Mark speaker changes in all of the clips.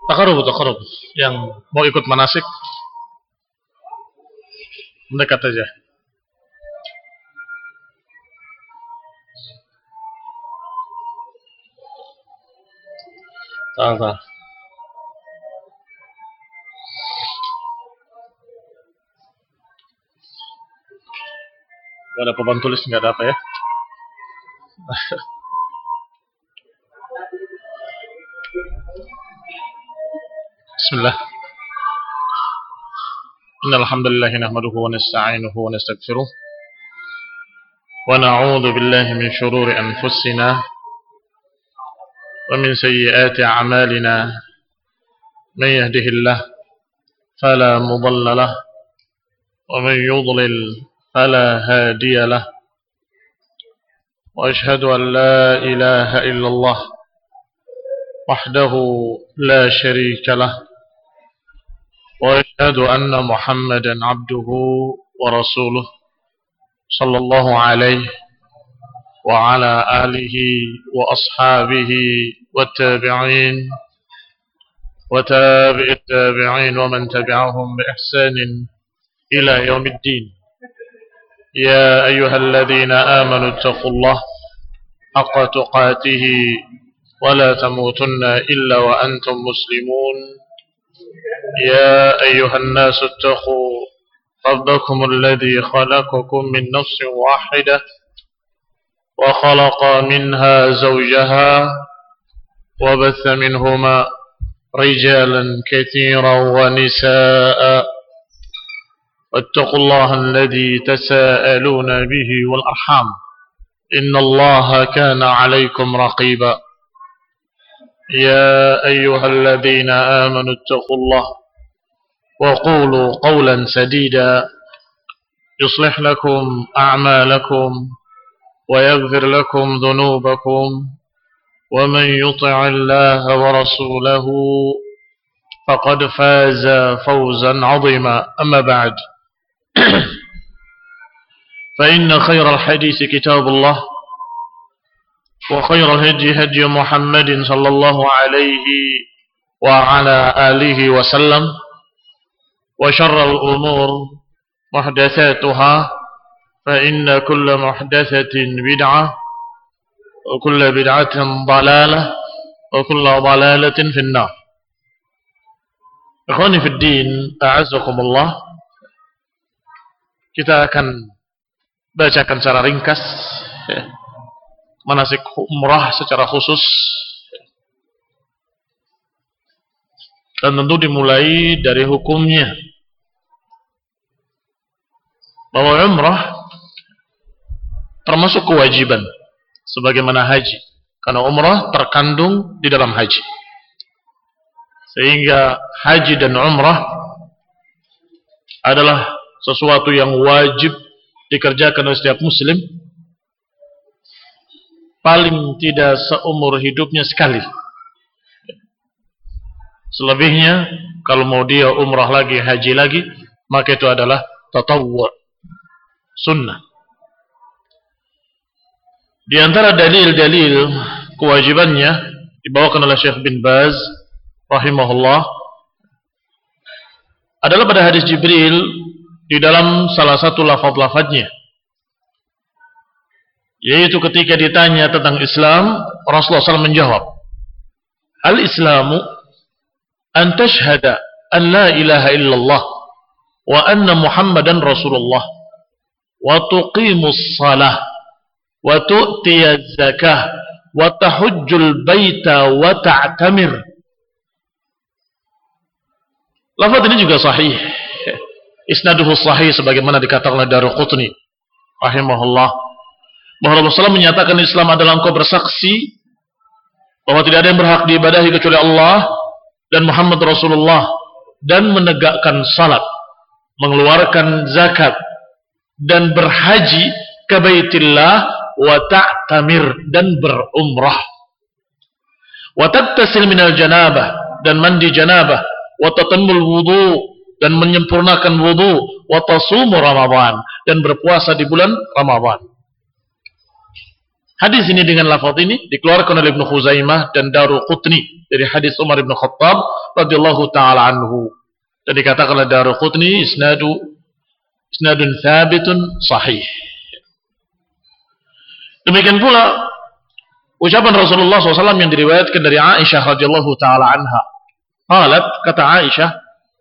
Speaker 1: Takarub. Yang mau ikut manasik, mendekat aja. Tahan. Gak ada papan tulis, gak ada apa ya. Bismillah. Innal hamdalillah nahmaduhu wa nasta'inuhu wa nastaghfiruh. Wa na'udzu billahi min shururi anfusina wa min sayyiati a'malina. Man yahdihillahu fala mudilla lahu wa man yudlil fala hadiya lahu. Wa ashhadu an la ilaha illallah wahdahu la syarika lahu. وأشهد أن محمدا عبده ورسوله صلى الله عليه وعلى آله وأصحابه والتابعين وتابع التابعين ومن تبعهم بإحسان إلى يوم الدين. يا أيها الذين آمنوا اتقوا الله حق تقاته ولا تموتن إلا وأنتم مسلمون. يا أيها الناس اتقوا ربكم الذي خلقكم من نفس واحدة وخلق منها زوجها وبث منهما رجالا كثيرا ونساء واتقوا الله الذي تساءلون به والأرحام إن الله كان عليكم رقيبا. يا أيها الذين آمنوا اتقوا الله وقولوا قولا سديدا يصلح لكم أعمالكم ويغفر لكم ذنوبكم ومن يطع الله ورسوله فقد فاز فوزا عظيما. أما بعد فإن خير الحديث كتاب الله وخير الهدي هدي محمد صلى الله عليه وعلى آله وسلم وشر الأمور محدثاتها فإن كل محدثة بدعة وكل بدعة ضلالة وكل ضلالة في النار. Ikhwani fi din, a'azzakumullah. Kita akan bacakan secara ringkas manasik umrah secara khusus, dan tentu dimulai dari hukumnya, bahwa umrah termasuk kewajiban sebagaimana haji, karena umrah terkandung di dalam haji, sehingga haji dan umrah adalah sesuatu yang wajib dikerjakan oleh setiap muslim, paling tidak seumur hidupnya sekali. Selebihnya, kalau mau dia umrah lagi, haji lagi, maka itu adalah tatawwu', sunnah. Di antara dalil-dalil kewajibannya dibawakan oleh Syekh bin Baz rahimahullah adalah pada hadis Jibril di dalam salah satu lafaz-lafaznya, yaitu ketika ditanya tentang Islam, Rasulullah SAW menjawab, Al-Islamu an tashhada an la ilaha illallah wa anna Muhammadan Rasulullah wa tuqimus salah wa tu'tiyaz zakah wa tahujjul baita wa ta'tamir. Lafaz ini juga sahih, isnaduhu sahih sebagaimana dikatakan oleh Daruqutni rahimahullah, bahwa Rasulullah SAW menyatakan Islam adalah engkau bersaksi bahwa tidak ada yang berhak diibadahi kecuali Allah dan Muhammad Rasulullah, dan menegakkan salat, mengeluarkan zakat, dan berhaji ke Baitillah, wa ta'tamir, dan berumrah, wa tattasil minal janabah, dan mandi janabah, wa tatammul wudu, dan menyempurnakan wudu, wa tasumu Ramadan, dan berpuasa di bulan Ramadan. Hadis ini dengan lafaz ini dikeluarkan oleh Ibnu Khuzaimah dan Daruqutni dari hadis Umar bin Khattab radhiyallahu taala anhu. Dan dikatakan oleh Daruqutni isnadun thabitun sahih. Demikian pula ucapan Rasulullah SAW yang diriwayatkan dari Aisyah radhiyallahu taala anha. Qalat, kata Aisyah,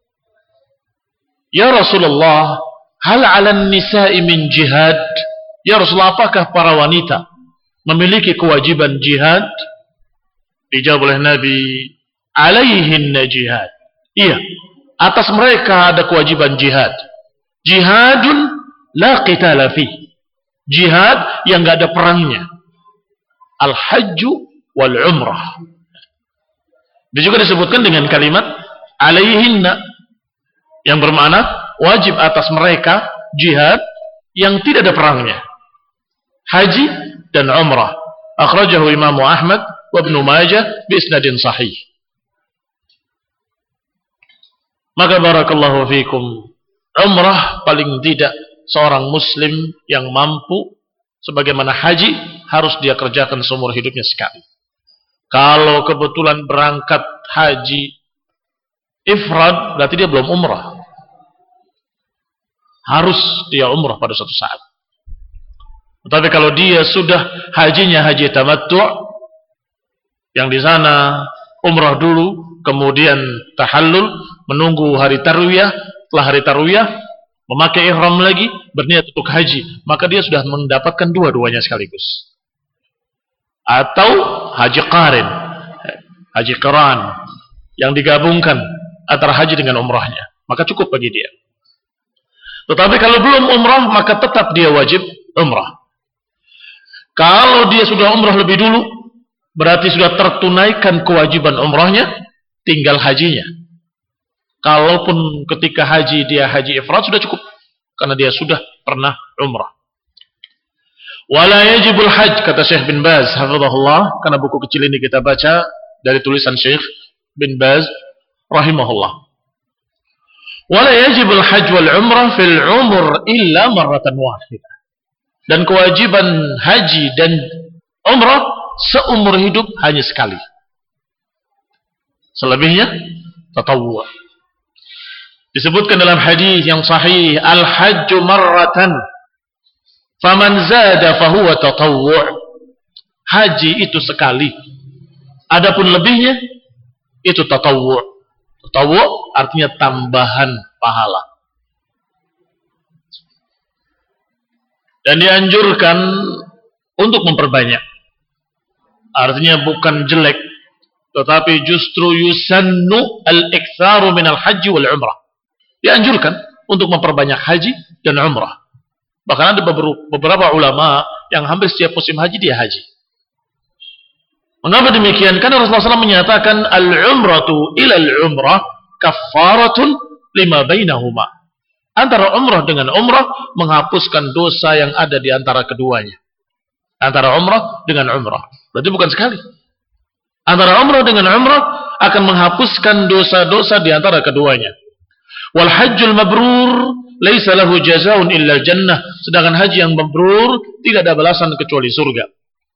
Speaker 1: "Ya Rasulullah, hal 'alan nisa'i min jihad?" Ya Rasulullah, apakah para wanita memiliki kewajiban jihad? Dijawab oleh Nabi, "Alaihinna jihad." Iya, atas mereka ada kewajiban jihad. Jihadun la qitala fi. Jihad yang enggak ada perangnya. Al-hajju wal umrah. Dia juga disebutkan dengan kalimat alaihinna yang bermakna wajib atas mereka jihad yang tidak ada perangnya. Haji dan umrah. Akhrajahu Imam Ahmad wa Ibnu Majah bi isnadin sahih. Maka barakallahu fikum, umrah paling tidak seorang muslim yang mampu sebagaimana haji harus dia kerjakan seumur hidupnya sekali. Kalau kebetulan berangkat haji ifrad, berarti dia belum umrah. Harus dia umrah pada suatu saat. Tetapi kalau dia sudah hajinya haji tamattu', yang di sana umrah dulu, kemudian tahallul, menunggu hari tarwiyah, setelah hari tarwiyah memakai ihram lagi, berniat untuk haji, maka dia sudah mendapatkan dua-duanya sekaligus. Atau haji qarin, haji qiran, yang digabungkan antara haji dengan umrahnya, maka cukup bagi dia. Tetapi kalau belum umrah, maka tetap dia wajib umrah. Kalau dia sudah umrah lebih dulu, berarti sudah tertunaikan kewajiban umrahnya, tinggal hajinya. Kalaupun ketika haji dia haji ifrad, sudah cukup, karena dia sudah pernah umrah. Wala yajibul hajj, kata Syekh bin Baz hafizahullah, karena buku kecil ini kita baca dari tulisan Syekh bin Baz rahimahullah. Wala yajibul hajj wal umrah fil umur illa marratan wahidah. Dan kewajiban haji dan umrah seumur hidup hanya sekali. Selebihnya tatawwu'. Disebutkan dalam hadis yang sahih, al-hajju marratan faman zada fahuwa tatawwu'. Haji itu sekali. Adapun lebihnya itu tatawwu'. Tatawwu' artinya tambahan pahala. Dan dianjurkan untuk memperbanyak. Artinya bukan jelek, tetapi justru yusannu al-iktsaru minal haji wal umrah. Dianjurkan untuk memperbanyak haji dan umrah. Bahkan ada beberapa ulama yang hampir setiap musim haji dia haji. Mengapa demikian? Karena Rasulullah SAW menyatakan al-umratu ila al-umrah kaffaratun lima bainahuma. Antara umrah dengan umrah menghapuskan dosa yang ada di antara keduanya. Antara umrah dengan umrah. Berarti bukan sekali. Antara umrah dengan umrah akan menghapuskan dosa-dosa di antara keduanya. Wal hajjul mabrur laisa lahu jazaa'un illa jannah. Sedangkan haji yang mabrur tidak ada balasan kecuali surga.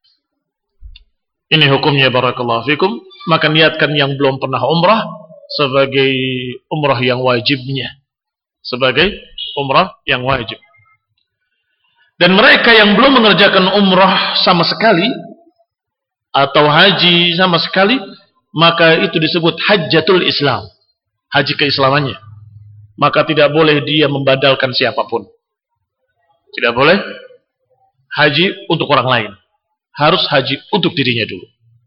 Speaker 1: Ini hukumnya barakallahu fikum. Maka niatkan yang belum pernah umrah sebagai umrah yang wajibnya. Sebagai umrah yang wajib. Dan mereka yang belum mengerjakan umrah sama sekali atau haji sama sekali, maka itu disebut hajjatul Islam, haji keislamannya. Maka tidak boleh dia membadalkan siapapun. Tidak boleh haji untuk orang lain. Harus haji untuk dirinya dulu.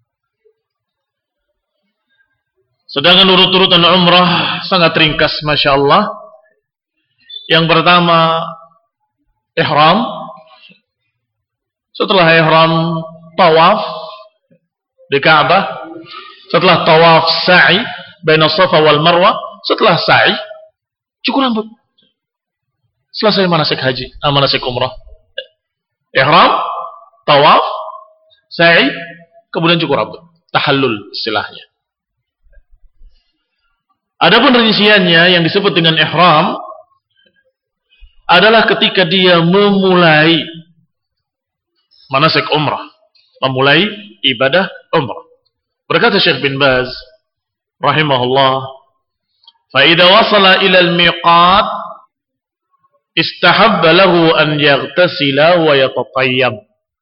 Speaker 1: Sedangkan urut-urutan umrah sangat ringkas, Masya Allah. Yang pertama, ihram. Setelah ihram, tawaf di Ka'bah. Setelah tawaf, sa'i baina Safa wal Marwah. Setelah sa'i, cukur rambut. Selesai manasik haji, manasik umrah. Ihram, tawaf, sa'i, kemudian cukur rambut. Tahallul istilahnya. Adapun rinciannya yang disebut dengan ihram adalah ketika dia memulai manasik umrah. memulai ibadah umrah. Berkata Syekh bin Baz rahimahullah, fa idza wasala ila al-miqat istahabba lahu an yaghtasila wa yatatayyab.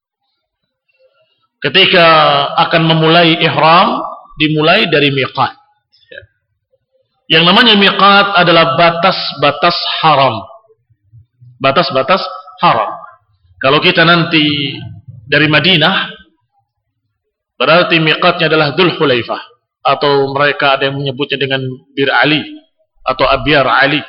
Speaker 1: Ketika akan memulai ihram, dimulai dari miqat. Yang namanya miqat adalah batas-batas haram. Batas-batas haram. Kalau kita nanti dari Madinah, berarti miqatnya adalah Dzul Hulaifah, atau mereka ada yang menyebutnya dengan Bir Ali atau Abyar Ali.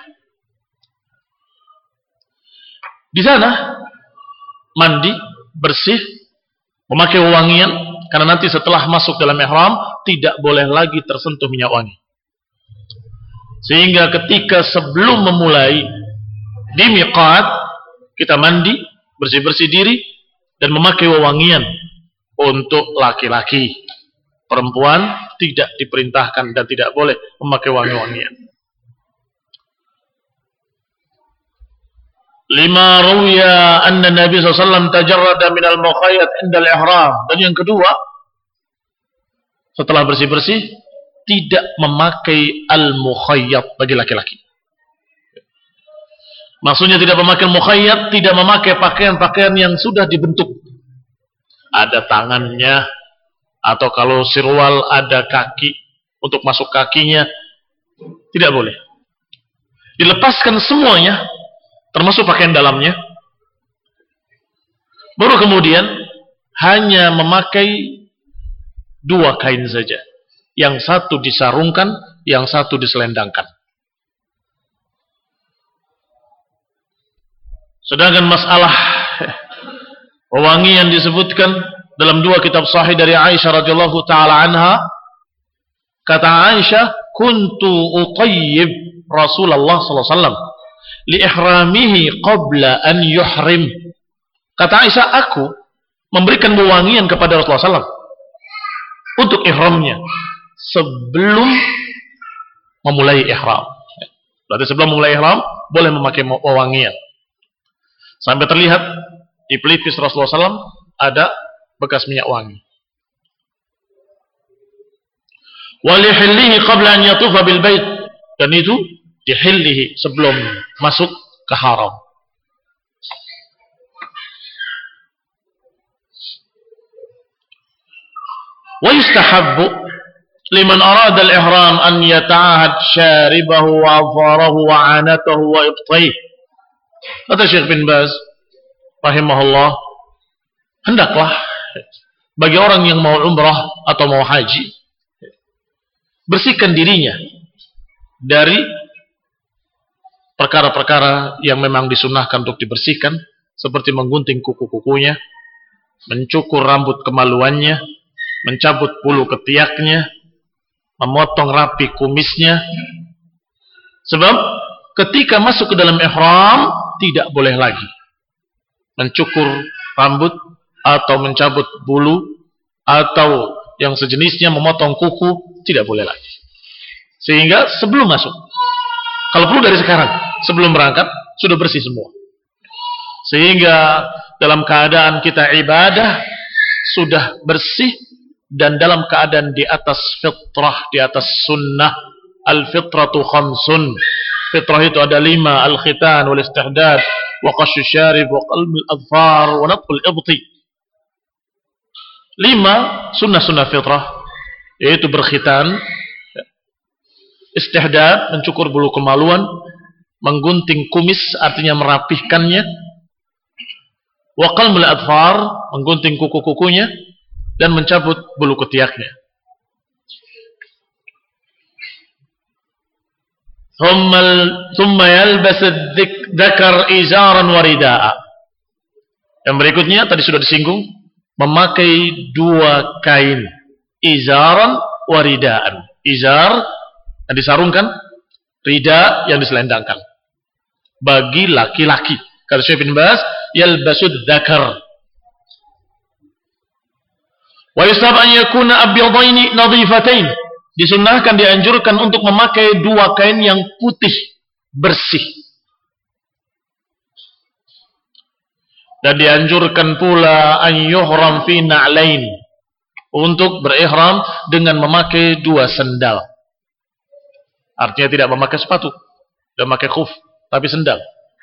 Speaker 1: Di sana mandi, bersih, memakai wewangian, karena nanti setelah masuk dalam ihram tidak boleh lagi tersentuh minyak wangi. Sehingga ketika sebelum memulai di miqat, kita mandi, bersih-bersih diri dan memakai wewangian untuk laki-laki. Perempuan tidak diperintahkan dan tidak boleh memakai wangi-wangian. Lima ruya anna Nabi SAW tajarrada minal mukhayyat indal ihram. Dan yang kedua, setelah bersih-bersih, tidak memakai al-mukhayyat bagi laki-laki. Maksudnya tidak memakai mukhayyat, tidak memakai pakaian-pakaian yang sudah dibentuk. Ada tangannya, atau kalau sirwal ada kaki, untuk masuk kakinya, tidak boleh. Dilepaskan semuanya, termasuk pakaian dalamnya. Baru kemudian hanya memakai dua kain saja. Yang satu disarungkan, yang satu diselendangkan. Sedangkan masalah wewangian disebutkan dalam dua kitab sahih dari Aisyah radhiyallahu taala anha. Kata Aisyah, "Kuntu utayyib Rasulullah sallallahu alaihi wasallam li ihramihi qabla an yuhrim." Kata Aisyah, aku memberikan wewangian kepada Rasulullah SAW untuk ihramnya sebelum memulai ihram. Berarti sebelum memulai ihram boleh memakai wewangian. Sampai terlihat di pelipis Rasulullah SAW ada bekas minyak wangi. Walihillihi qabla an yatufa bil bait, dan itu dihillihi sebelum masuk ke haram. Wa yustahabbu liman arada al-ihram an yata'ahad syaribahu wa afarahu wa 'anatahu wa ibtayh. Kata Syekh bin Baz rahimahullah, hendaklah bagi orang yang mau umrah atau mau haji bersihkan dirinya dari perkara-perkara yang memang disunahkan untuk dibersihkan, seperti menggunting kuku-kukunya, mencukur rambut kemaluannya, mencabut bulu ketiaknya, memotong rapi kumisnya. Sebab ketika masuk ke dalam ihram tidak boleh lagi mencukur rambut atau mencabut bulu atau yang sejenisnya, memotong kuku, tidak boleh lagi. Sehingga sebelum masuk, kalau perlu dari sekarang, sebelum berangkat sudah bersih semua. Sehingga dalam keadaan kita ibadah sudah bersih dan dalam keadaan di atas fitrah, di atas sunnah. Al-fitratu khamsun. Fitrah itu ada 5, al-khitan wal istihdad wa qashu syarib wa qalmul adfar wa natqul ibti. 5 sunnah-sunnah fitrah, yaitu berkhitan, istihdad, mencukur bulu kemaluan, menggunting kumis, artinya merapihkannya, wa qalmul adfar, menggunting kuku-kukunya, dan mencabut bulu ketiaknya. Thumma yalbas dzakar izaran wa ridaa. Yang berikutnya tadi sudah disinggung, memakai 2 kain, izaran wa ridaan. Izar yang disarungkan, rida yang diselendangkan. Bagi laki-laki. Kata Syekh bin Baz, yalbasud dzakar. Wa yusab an yakuna abyadaini nadhifatain. Disunnahkan, dianjurkan untuk memakai 2 kain yang putih, bersih. Dan dianjurkan pula an yuhram fi na'lain, untuk berihram dengan memakai 2 sendal. Artinya tidak memakai sepatu, tidak memakai khuf, tapi sendal.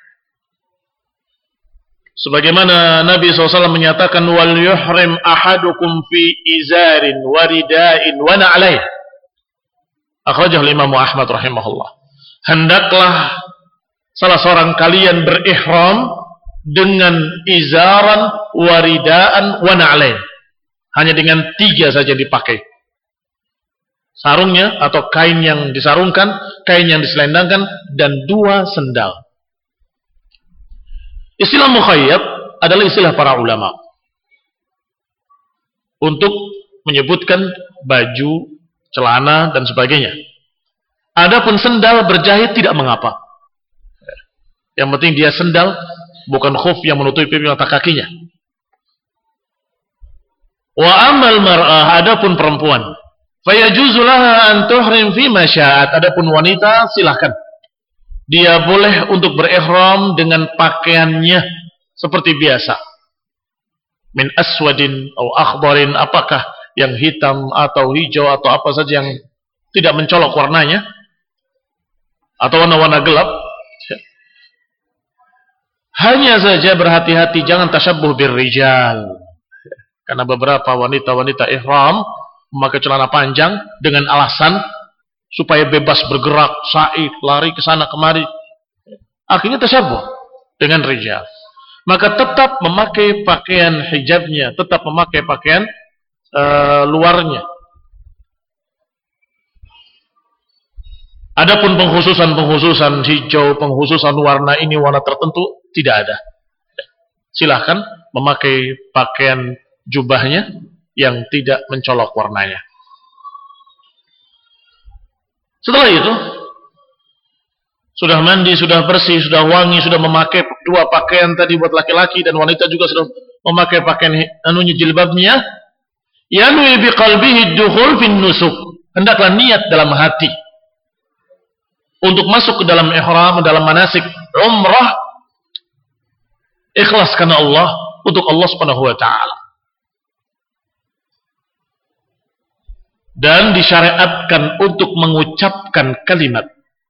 Speaker 1: Sebagaimana Nabi SAW menyatakan, wal yuhrim ahadukum fi izarin wa ridain wa na'lain. Akhrajahu Imam Ahmad rahimahullah. Hendaklah salah seorang kalian berihram dengan izaran, waridaan, wa na'lain. Hanya dengan 3 saja dipakai. Sarungnya atau kain yang disarungkan, kain yang diselendangkan, dan 2 sendal. Istilah mukhayyab adalah istilah para ulama untuk menyebutkan baju, celana, dan sebagainya. Adapun sendal berjahit tidak mengapa. Yang penting dia sendal, bukan khuf yang menutupi mata kakinya. Wa amal mar'ah, adapun perempuan, fayajuzu laha an tuhrim fi ma sya'at. Adapun wanita, silahkan dia boleh untuk berihram dengan pakaiannya seperti biasa. Min aswadin atau akhbarin, apakah yang hitam atau hijau atau apa saja yang tidak mencolok warnanya, atau warna-warna gelap. Hanya saja berhati-hati jangan tasyabbuh birrijal. Karena beberapa wanita-wanita ihram memakai celana panjang dengan alasan supaya bebas bergerak, sa'i, lari ke sana kemari. Akhirnya tasyabbuh dengan rijal. Maka tetap memakai pakaian hijabnya, tetap memakai pakaian luarnya. Adapun pengkhususan hijau, pengkhususan warna ini, warna tertentu, tidak ada. Silahkan memakai pakaian jubahnya yang tidak mencolok warnanya. Setelah itu, sudah mandi, sudah bersih, sudah wangi, sudah memakai 2 pakaian tadi buat laki-laki, dan wanita juga sudah memakai pakaian jilbabnya. Yanwi biqalbihi dukhul fin nusuk. Hendaklah niat dalam hati untuk masuk ke dalam ihram, dalam manasik umrah, ikhlas karena Allah, untuk Allah Subhanahu wa taala. Dan disyariatkan untuk mengucapkan kalimat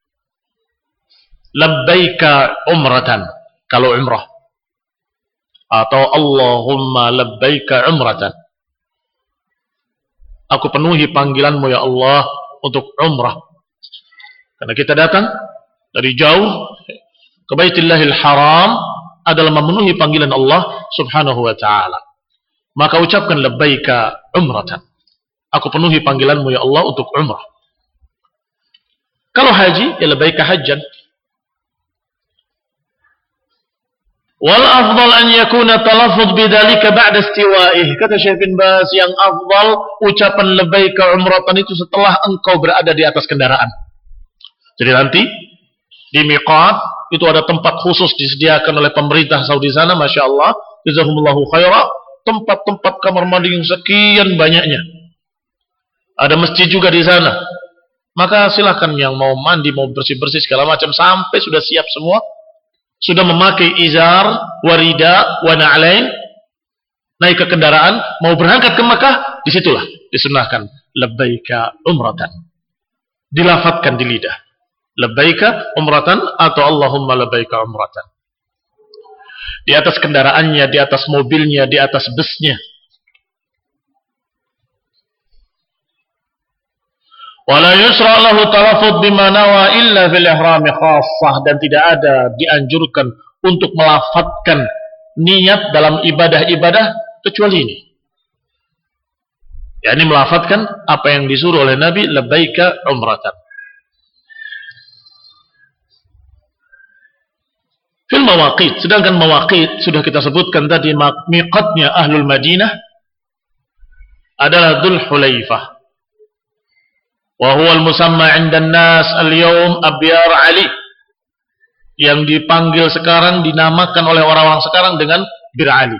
Speaker 1: labbaika umratan kalau umrah, atau Allahumma labbaika umratan, aku penuhi panggilanmu ya Allah untuk umrah. Karena kita datang dari jauh ke Baitullahil Haram adalah memenuhi panggilan Allah Subhanahu wa taala. Maka ucapkan labbaika umratan, aku penuhi panggilanmu ya Allah untuk umrah. Kalau haji, ya labbaika hajjan. Wal afdal an yakuna talaffuz bidzalika ba'da istiwa'ih. Kata Syekh bin Baz, yang afdal ucapan labbaika umratan itu setelah engkau berada di atas kendaraan. Jadi nanti di miqat itu ada tempat khusus disediakan oleh pemerintah Saudi sana, Masya Allah, jazakumullahu khairah, tempat-tempat kamar mandi yang sekian banyaknya. Ada masjid juga di sana. Maka silakan yang mau mandi, mau bersih-bersih segala macam, sampai sudah siap semua, sudah memakai izar, warida, wa na'lain, naik ke kendaraan, mau berangkat ke Makkah, disitulah disunahkan labbaika umratan. Dilafatkan di lidah. Labbaika umratan atau Allahumma labbaika umratan. Di atas kendaraannya, di atas mobilnya, di atas busnya. Wala yusra lahu talaffuz bima nawa illa fil ihram khassah, dan tidak ada dianjurkan untuk melafatkan niat dalam ibadah-ibadah kecuali ini. yakni melafatkan apa yang disuruh oleh Nabi, labbaika umratan. Fil mawaqit, sedangkan mawaqit sudah kita sebutkan tadi, miqatnya Ahlul Madinah adalah Dzul Hulaifah. Wa huwa al-musamma 'inda an-nas al-yawm Abyar Ali, yang dipanggil sekarang, dinamakan oleh orang-orang sekarang dengan Bir Ali.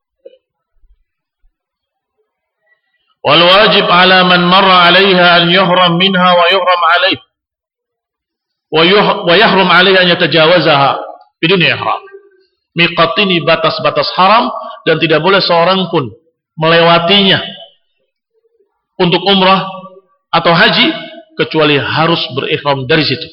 Speaker 1: Wal wajib 'ala man marra 'alayha an yuhram minha wa yuhram 'alayhi wa yahrum 'alayhi an yatajawazaha bidun ihram. Miqat ini batas-batas haram dan tidak boleh seorang pun melewatinya untuk umrah atau haji kecuali harus berihram dari situ.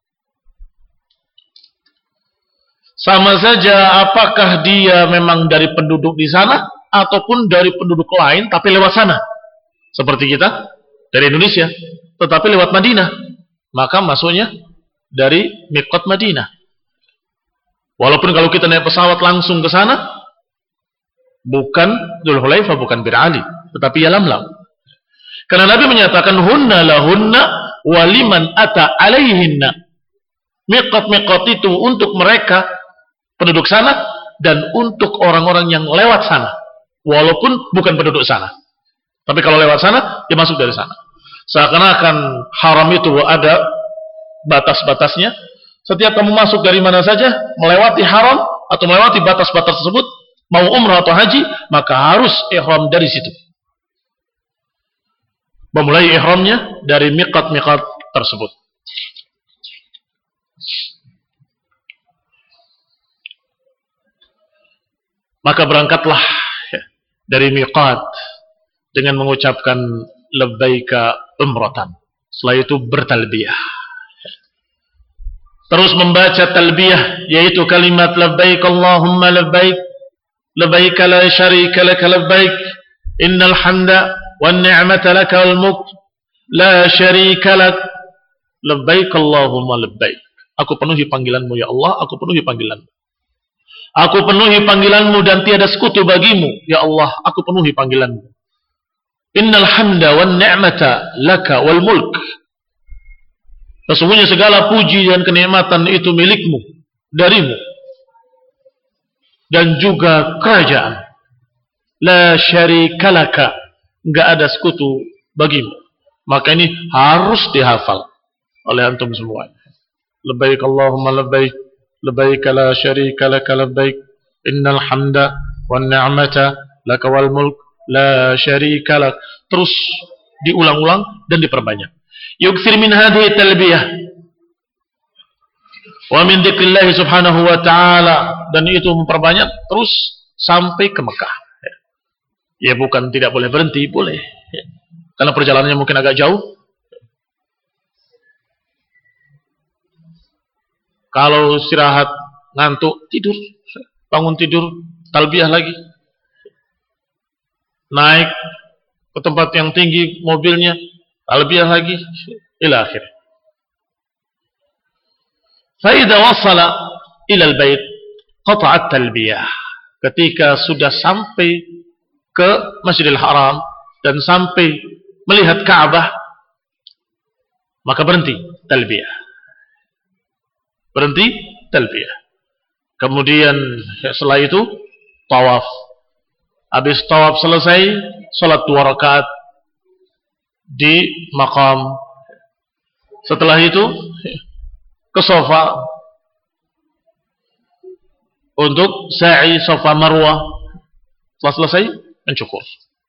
Speaker 1: Sama saja apakah dia memang dari penduduk di sana ataupun dari penduduk lain tapi lewat sana. Seperti kita dari Indonesia tetapi lewat Madinah, maka masuknya dari miqat Madinah. Walaupun kalau kita naik pesawat langsung ke sana bukan Dzulhulaifah, bukan Bir Ali, tetapi Yalamlam. Karena Nabi menyatakan hunna lahunna waliman ata alaihinna. Miqat-miqat itu untuk mereka penduduk sana dan untuk orang-orang yang lewat sana, walaupun bukan penduduk sana. Tapi kalau lewat sana, dia masuk dari sana. Seakan-akan haram itu ada batas-batasnya. Setiap kamu masuk dari mana saja, melewati haram atau melewati batas-batas tersebut, mau umrah atau haji, maka harus ihram dari situ. Memulai ihramnya dari miqat-miqat tersebut. Maka berangkatlah dari miqat dengan mengucapkan labbaika umratan. Setelah itu bertalbiyah. Terus membaca talbiyah, yaitu kalimat labbaik Allahumma labbaik, labbaik la syarika laka labbaik, innal hamda wan ni'mata laka wal mulk la syarika lak, labbaik Allahumma labbaik. Aku penuhi panggilanmu ya Allah, aku penuhi panggilanmu. Aku penuhi panggilanmu dan tiada sekutu bagimu. Ya Allah, aku penuhi panggilanmu. Innal hamda wan ni'mata laka wal mulk. Sesungguhnya segala puji dan kenikmatan itu milikmu, darimu. Dan juga kerajaan. La syarika laka. Enggak ada sekutu bagimu. Maka ini harus dihafal oleh antum semua. Labbaik Allahumma labbaik. Labbaik la syarika laka labbaik, innal hamda wan ni'mata laka wal mulk la syarika lak. Terus diulang-ulang dan diperbanyak. Yukthir min hadhihi talbiyah wa min dzikrillah subhanahu wa ta'ala, dan itu memperbanyak terus sampai ke Mekah. Ya bukan tidak boleh berhenti, boleh. Karena perjalanannya mungkin agak jauh. Kalau istirahat, ngantuk, tidur. Bangun tidur, talbiyah lagi. Naik ke tempat yang tinggi mobilnya, talbiyah lagi. Ila akhir. Fa'idha wasala ilal bait, qata'at talbiyah. Ketika sudah sampai ke Masjidil Haram dan sampai melihat Ka'bah, maka berhenti talbiyah. Berhenti talbiyah. Kemudian setelah itu tawaf. Habis tawaf selesai, salat 2 rakaat di maqam. Setelah itu ke Safa untuk sa'i Safa Marwah. Setelah selesai mencukur.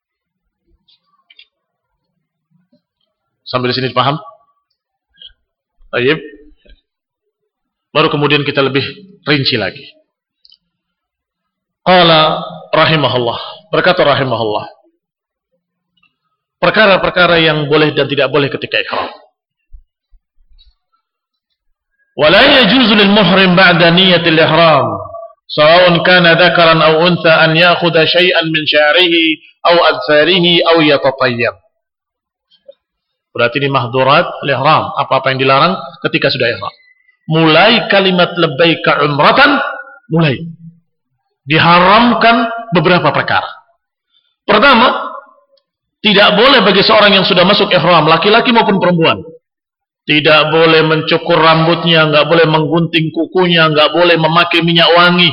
Speaker 1: Sampai di sini paham? Baik. Baru kemudian kita lebih rinci lagi. Qala rahimahullah, berkata rahimahullah, perkara-perkara yang boleh dan tidak boleh ketika ihram. Wala yajuzu lil muhrim ba'da niyyatil ihram, sawa'un kana dzakaran aw untha, an ya'khudha syai'an min sya'rihi aw adfarihi aw yatatayyab. Berarti ini mahdurat al-ihram, apa-apa yang dilarang ketika sudah ihram. Mulai kalimat labbaika umratan, mulai diharamkan beberapa perkara. Pertama, tidak boleh bagi seorang yang sudah masuk ihram, laki-laki maupun perempuan, tidak boleh mencukur rambutnya, enggak boleh menggunting kukunya, enggak boleh memakai minyak wangi.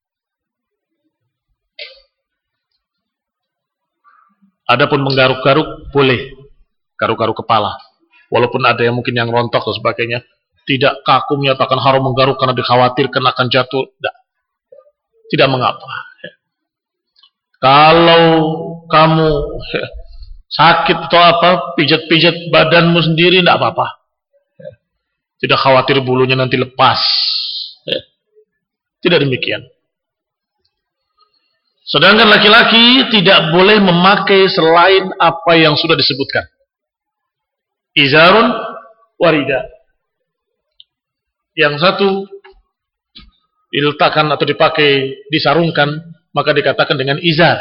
Speaker 1: Adapun menggaruk-garuk boleh, garuk-garuk kepala. Walaupun ada yang mungkin yang rontok dan sebagainya. Tidak, kaku menyatakan haram menggaruk karena dikhawatirkan akan jatuh. Tidak mengapa. Kalau kamu sakit atau apa, pijat-pijat badanmu sendiri, tidak apa-apa. Tidak khawatir bulunya nanti lepas. Tidak demikian. Sedangkan laki-laki tidak boleh memakai selain apa yang sudah disebutkan. Izarun warida. Yang satu diletakkan atau dipakai, disarungkan, maka dikatakan dengan izar.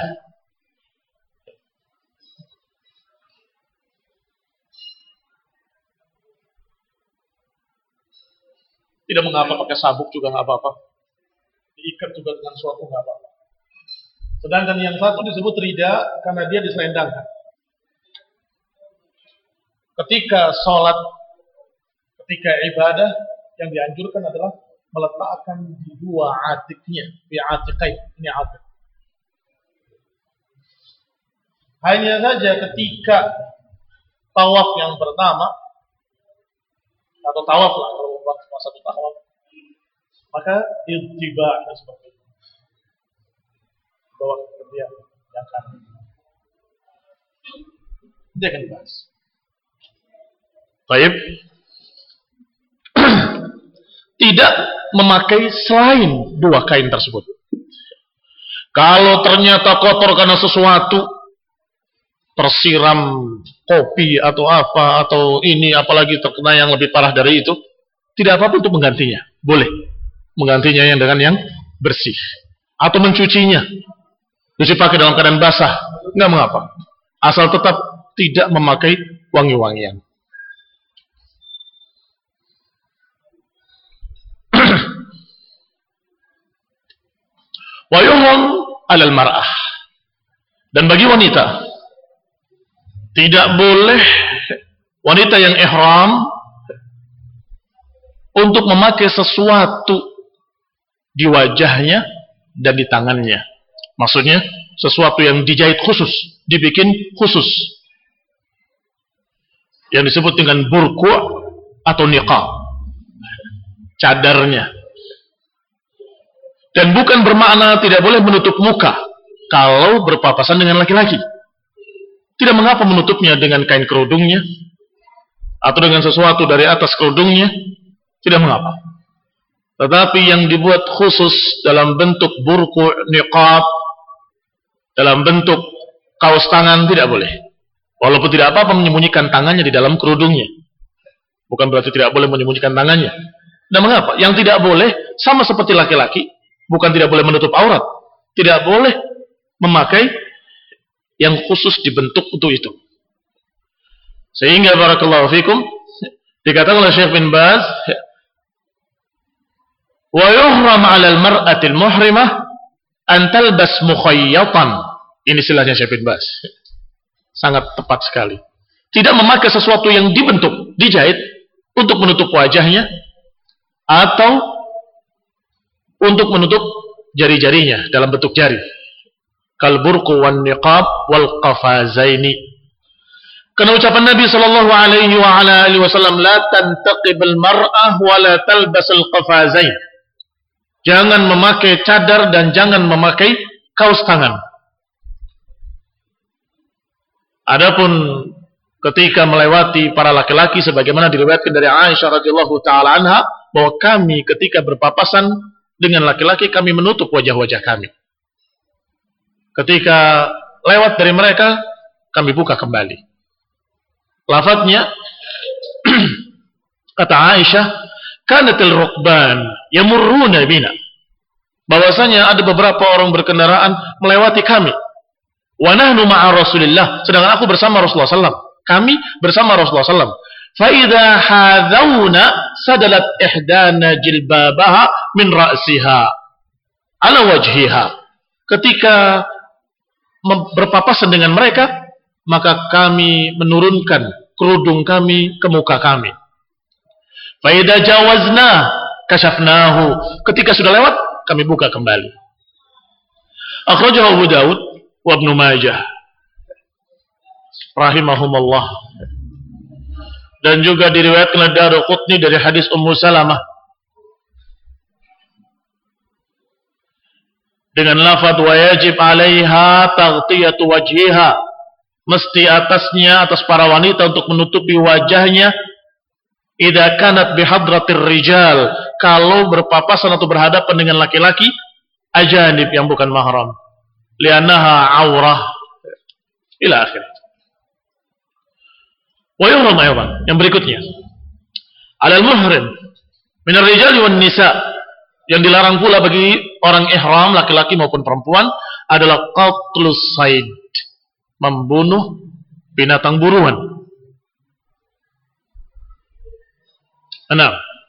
Speaker 1: Tidak mengapa pakai sabuk juga nggak apa-apa. Diikat juga dengan suatu nggak apa-apa. Sedangkan yang satu disebut rida karena dia diselendangkan. Ketika sholat, ketika ibadah, yang dianjurkan adalah meletakkan di dua atiknya, di atikai, ini atik. Hanya saja ketika tawaf yang pertama, atau tawaf lah, kalau satu tawaf, maka ittiba seperti itu. Bawa ke dia yang kanan. Dia akan dibahas. Baik. Tidak memakai selain dua kain tersebut. Kalau ternyata kotor karena sesuatu, tersiram kopi atau apa, atau ini apalagi terkena yang lebih parah dari itu, tidak apa-apa untuk menggantinya. Boleh menggantinya yang dengan yang bersih. Atau mencucinya. Cuci pakai dalam keadaan basah. Enggak mengapa. Asal tetap tidak memakai wangi-wangian. Wa yuhram 'alal mar'ah. Dan bagi wanita, tidak boleh wanita yang ihram untuk memakai sesuatu di wajahnya dan di tangannya. Maksudnya sesuatu yang dijahit khusus, dibikin khusus, yang disebut dengan burku atau niqab, cadarnya. Dan bukan bermakna tidak boleh menutup muka kalau berpapasan dengan laki-laki. Tidak mengapa menutupnya dengan kain kerudungnya atau dengan sesuatu dari atas kerudungnya, tidak mengapa. Tetapi yang dibuat khusus dalam bentuk burku, niqab, dalam bentuk kaos tangan tidak boleh. Walaupun tidak apa-apa menyembunyikan tangannya di dalam kerudungnya. Bukan berarti tidak boleh menyembunyikan tangannya. Tidak mengapa. Yang tidak boleh sama seperti laki-laki, bukan tidak boleh menutup aurat, tidak boleh memakai yang khusus dibentuk untuk itu. Sehingga barakallahu fikum dikatakan oleh Syekh bin Baz, wa yuhram 'alal mar'atil muhrimah an talbas mukhayyatan. Ini istilahnya Syekh bin Baz. Sangat tepat sekali. Tidak memakai sesuatu yang dibentuk, dijahit untuk menutup wajahnya atau untuk menutup jari-jarinya dalam bentuk jari. Kal burqu wan niqab wal qafazaini. Karena ucapan Nabi sallallahu alaihi wa ala alihi wasallam, la tantaqibul mar'ah wa la talbasul qafazain. Jangan memakai cadar dan jangan memakai kaos tangan. Adapun ketika melewati para laki-laki sebagaimana diriwayatkan dari Aisyah radhiyallahu taala anha, bahwa kami ketika berpapasan dengan laki-laki kami menutup wajah-wajah kami. Ketika lewat dari mereka kami buka kembali. Lafadznya kata Aisyah, kanatil rukban yamurruna bina. Bahwasanya ada beberapa orang berkendaraan melewati kami. Wa nahnu ma'a Rasulillah, sedangkan aku bersama Rasulullah sallallahu alaihi wasallam. Kami bersama Rasulullah sallallahu alaihi wasallam. Fa idza hadawna sadalat ihdana jilbabaha min ra'siha ala wajhiha. Ketika berpapasan dengan mereka, maka kami menurunkan kerudung kami ke muka kami. Fa idza jawazna kashafnahu. Ketika sudah lewat, kami buka kembali. Akhrajahu Abu Daud wa Ibnu Majah rahimahumullah. Dan juga diriwayatkan oleh Daruqutni dari hadis Ummu Salamah dengan lafaz wa yajib 'alaiha taghtiyatu wajhiha, mesti atasnya, atas para wanita untuk menutupi wajahnya idza kanat bihadratir rijal, kalau berpapasan atau berhadapan dengan laki-laki ajanib yang bukan mahram. li'annaha aurah ila akhir. Wa yuhram aydan, yang berikutnya, 'alal muhrim min ar-rijali wan nisa, yang dilarang pula bagi orang ihram laki-laki maupun perempuan adalah qatlus sayd, membunuh binatang buruan. 6.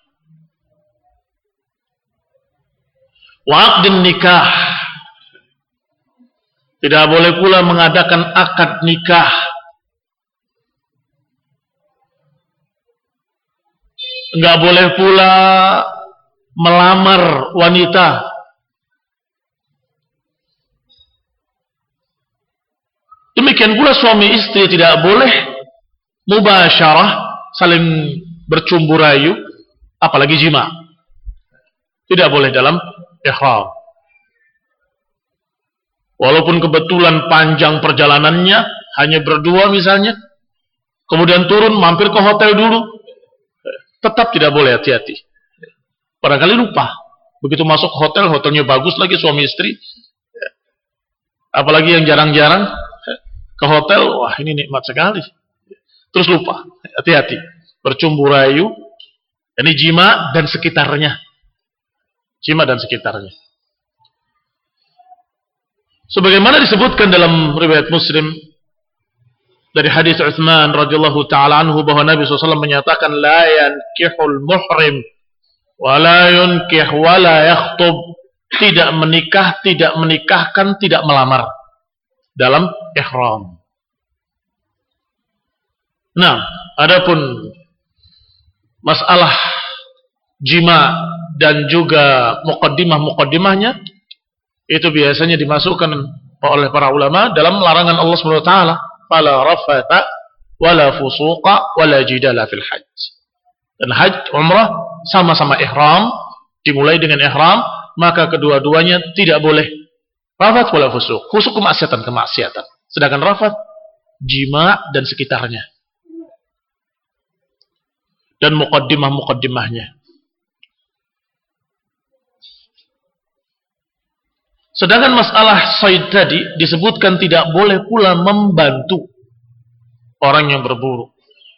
Speaker 1: Wa aqdun nikah, tidak boleh pula mengadakan akad nikah. Enggak boleh pula melamar wanita. Demikian pula suami istri tidak boleh mubasyarah, saling bercumbu rayu, apalagi jima. Tidak boleh dalam ihram. Walaupun kebetulan panjang perjalanannya, hanya berdua misalnya, kemudian turun mampir ke hotel dulu, tetap tidak boleh, hati-hati. Barangkali lupa. Begitu masuk hotel, hotelnya bagus lagi suami istri. Apalagi yang jarang-jarang ke hotel, wah ini nikmat sekali. Terus lupa, hati-hati. Bercumbu rayu, ini jima dan sekitarnya. Jima dan sekitarnya. Sebagaimana disebutkan dalam riwayat Muslim dari hadis Utsman radhiyallahu taala anhu bahwa Nabi SAW menyatakan la yankihul muhrim wa la yunkih wa la yakhtub, tidak menikah, tidak menikahkan, tidak melamar dalam ihram. Nah, adapun masalah jima dan juga muqaddimah-muqaddimahnya itu biasanya dimasukkan oleh para ulama dalam larangan Allah Subhanahu wa taala, fala rafatha wala fusuqa wala jidala fil hajj. Dan haji umrah sama-sama ihram, dimulai dengan ihram, maka kedua-duanya tidak boleh rafat wala fusuq. Fusuq kemaksiatan. Sedangkan rafat jima dan sekitarnya. Dan muqaddimah-muqaddimahnya. Sedangkan masalah said tadi disebutkan tidak boleh pula membantu orang yang berburu.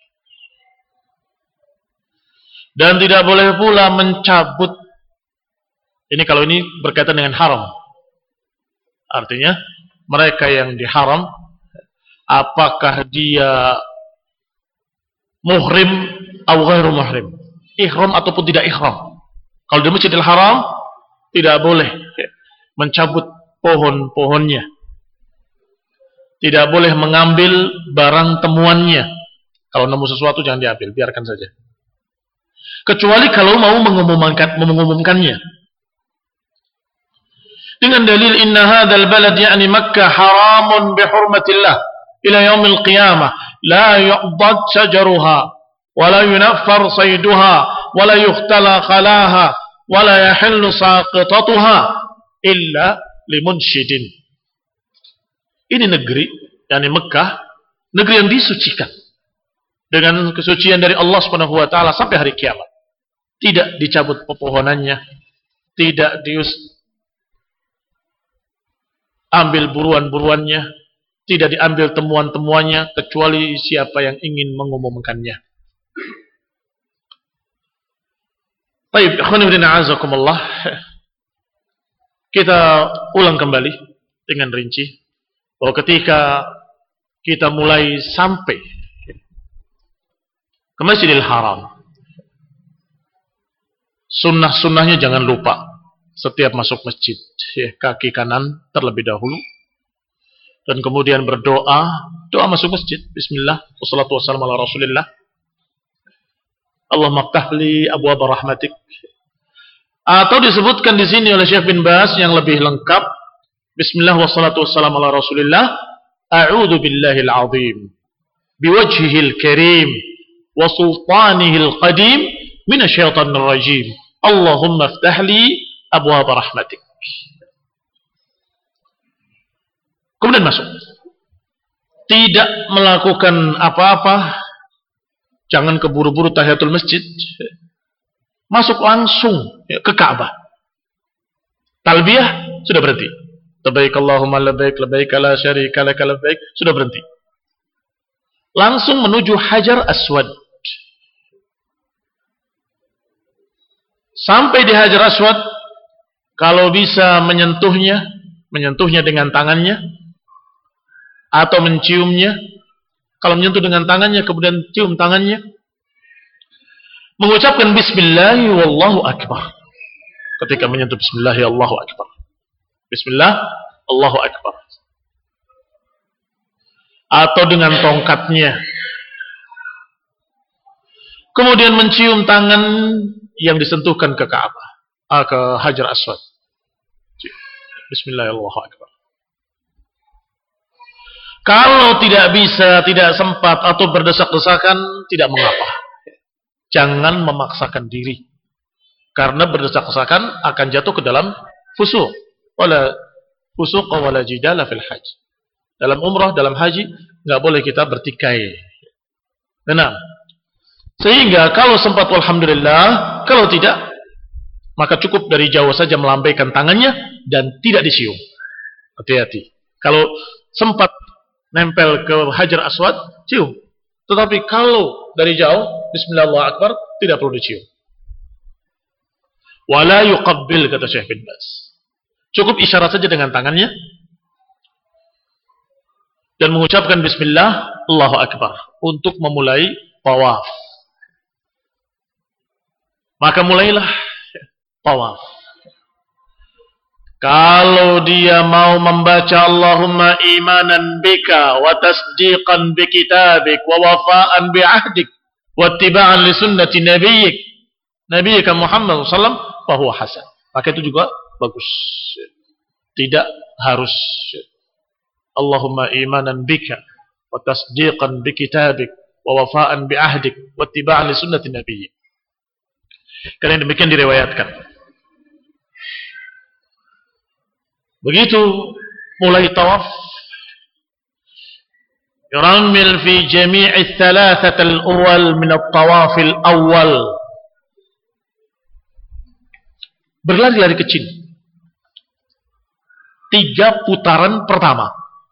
Speaker 1: Dan tidak boleh pula mencabut. Ini kalau ini berkaitan dengan haram. Artinya mereka yang diharam, apakah dia muhrim atau ghairu muhrim, ihram ataupun tidak ihram. Kalau di Masjidil Haram tidak boleh mencabut pohon-pohonnya, tidak boleh mengambil barang temuannya. Kalau nemu sesuatu jangan diambil, biarkan saja. Kecuali kalau mau mengumumkannya dengan dalil inna hadzal balad ya'ni Makkah haramun bi hurmatillah ila yaumil qiyamah la yu'dad shajaruha wa la yunaffar sayduha wa la yukhtala khalaha wa la yahillu saqitatuha illa limunshidin. Ini negeri, yakni Mekah, negeri yang disucikan dengan kesucian dari Allah Subhanahu wa taala sampai hari kiamat. Tidak dicabut pepohonannya, tidak diambil buruan-buruannya, tidak diambil temuan-temuannya kecuali siapa yang ingin mengumumkannya. Baik, ikhwan fillah azakumullah. Kita ulang kembali dengan rinci bahwa ketika kita mulai sampai ke Masjidil Haram, sunnah-sunnahnya jangan lupa setiap masuk masjid, kaki kanan terlebih dahulu, dan kemudian berdoa, doa masuk masjid, bismillah, wassalatu wassalamu ala rasulillah, Allahumma ftahli abwaaba rahmatik. Atau disebutkan di sini oleh Syekh bin Baz yang lebih lengkap, bismillah wassalatu wassalamu ala rasulillah, a'udzu billahil azim biwajhihil karim wa sultanihil qadim minasyaitonir rajim. Allahumma ftahli abwaaba rahmatik. Kemudian masuk. Tidak melakukan apa-apa, jangan keburu-buru tahiyatul masjid. Masuk langsung ke Ka'bah. Talbiyah sudah berhenti. Labbaik Allahumma labbaik, labbaik la syarika lak labbaik, sudah berhenti. Langsung menuju Hajar Aswad. Sampai di Hajar Aswad, kalau bisa menyentuhnya dengan tangannya atau menciumnya. Kalau menyentuh dengan tangannya kemudian cium tangannya, mengucapkan bismillah wallahu akbar. Ketika menyentuh bismillah Allahu akbar. Bismillah Allahu akbar. Atau dengan tongkatnya. Kemudian mencium tangan yang disentuhkan ke Ka'bah, ke Hajar Aswad. Bismillah Allahu akbar. Kalau tidak bisa, tidak sempat atau berdesak-desakan, tidak mengapa. Jangan memaksakan diri. Karena berdesak-desakan akan jatuh ke dalam fusuq. Wala fusuq wala jidala fil hajj. Dalam umrah, dalam haji, enggak boleh kita bertikai. Benar. Sehingga kalau sempat alhamdulillah, kalau tidak maka cukup dari jauh saja melambaikan tangannya dan tidak dicium. Hati-hati. Kalau sempat nempel ke Hajar Aswad, cium. Tetapi kalau dari jauh, bismillah Allahu akbar, tidak perlu dicium. Wala yuqabbil, kata Syekh bin Baz. Cukup isyarat saja dengan tangannya dan mengucapkan bismillah Allahu akbar untuk memulai tawaf. Maka mulailah tawaf. Kalau dia mau membaca Allahumma imanan bika wa tasdiqan bi kitabik wa wafa'an bi ahdik wa ittiba'an li sunnati nabiyyika Muhammad sallallahu alaihi wasallam fa huwa hasan. Maka itu juga bagus. Tidak harus Allahumma imanan bika wa tasdiqan bi kitabik wa wafa'an bi ahdik wa ittiba'an li sunnati nabiyyik. Karena demikian diriwayatkan. Begitu mulai tawaf, yurammil fi jami'i thalathat al-awwal min at-tawaf al-awwal. Berlari-lari kecil. 3 putaran pertama.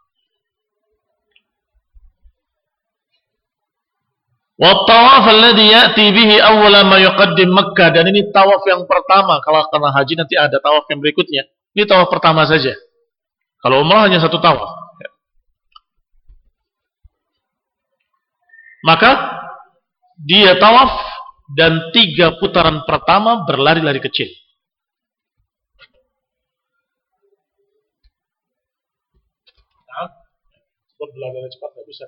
Speaker 1: Wa at-tawaf alladhi ya'ti bihi awwala ma yuqaddim Makkah, dan ini tawaf yang pertama. Kalau karena haji nanti ada tawaf yang berikutnya. Ini tawaf pertama saja. Kalau umrah hanya 1 tawaf. Maka dia tawaf dan 3 putaran pertama berlari-lari kecil. Berlari-lari cepat tidak bisa.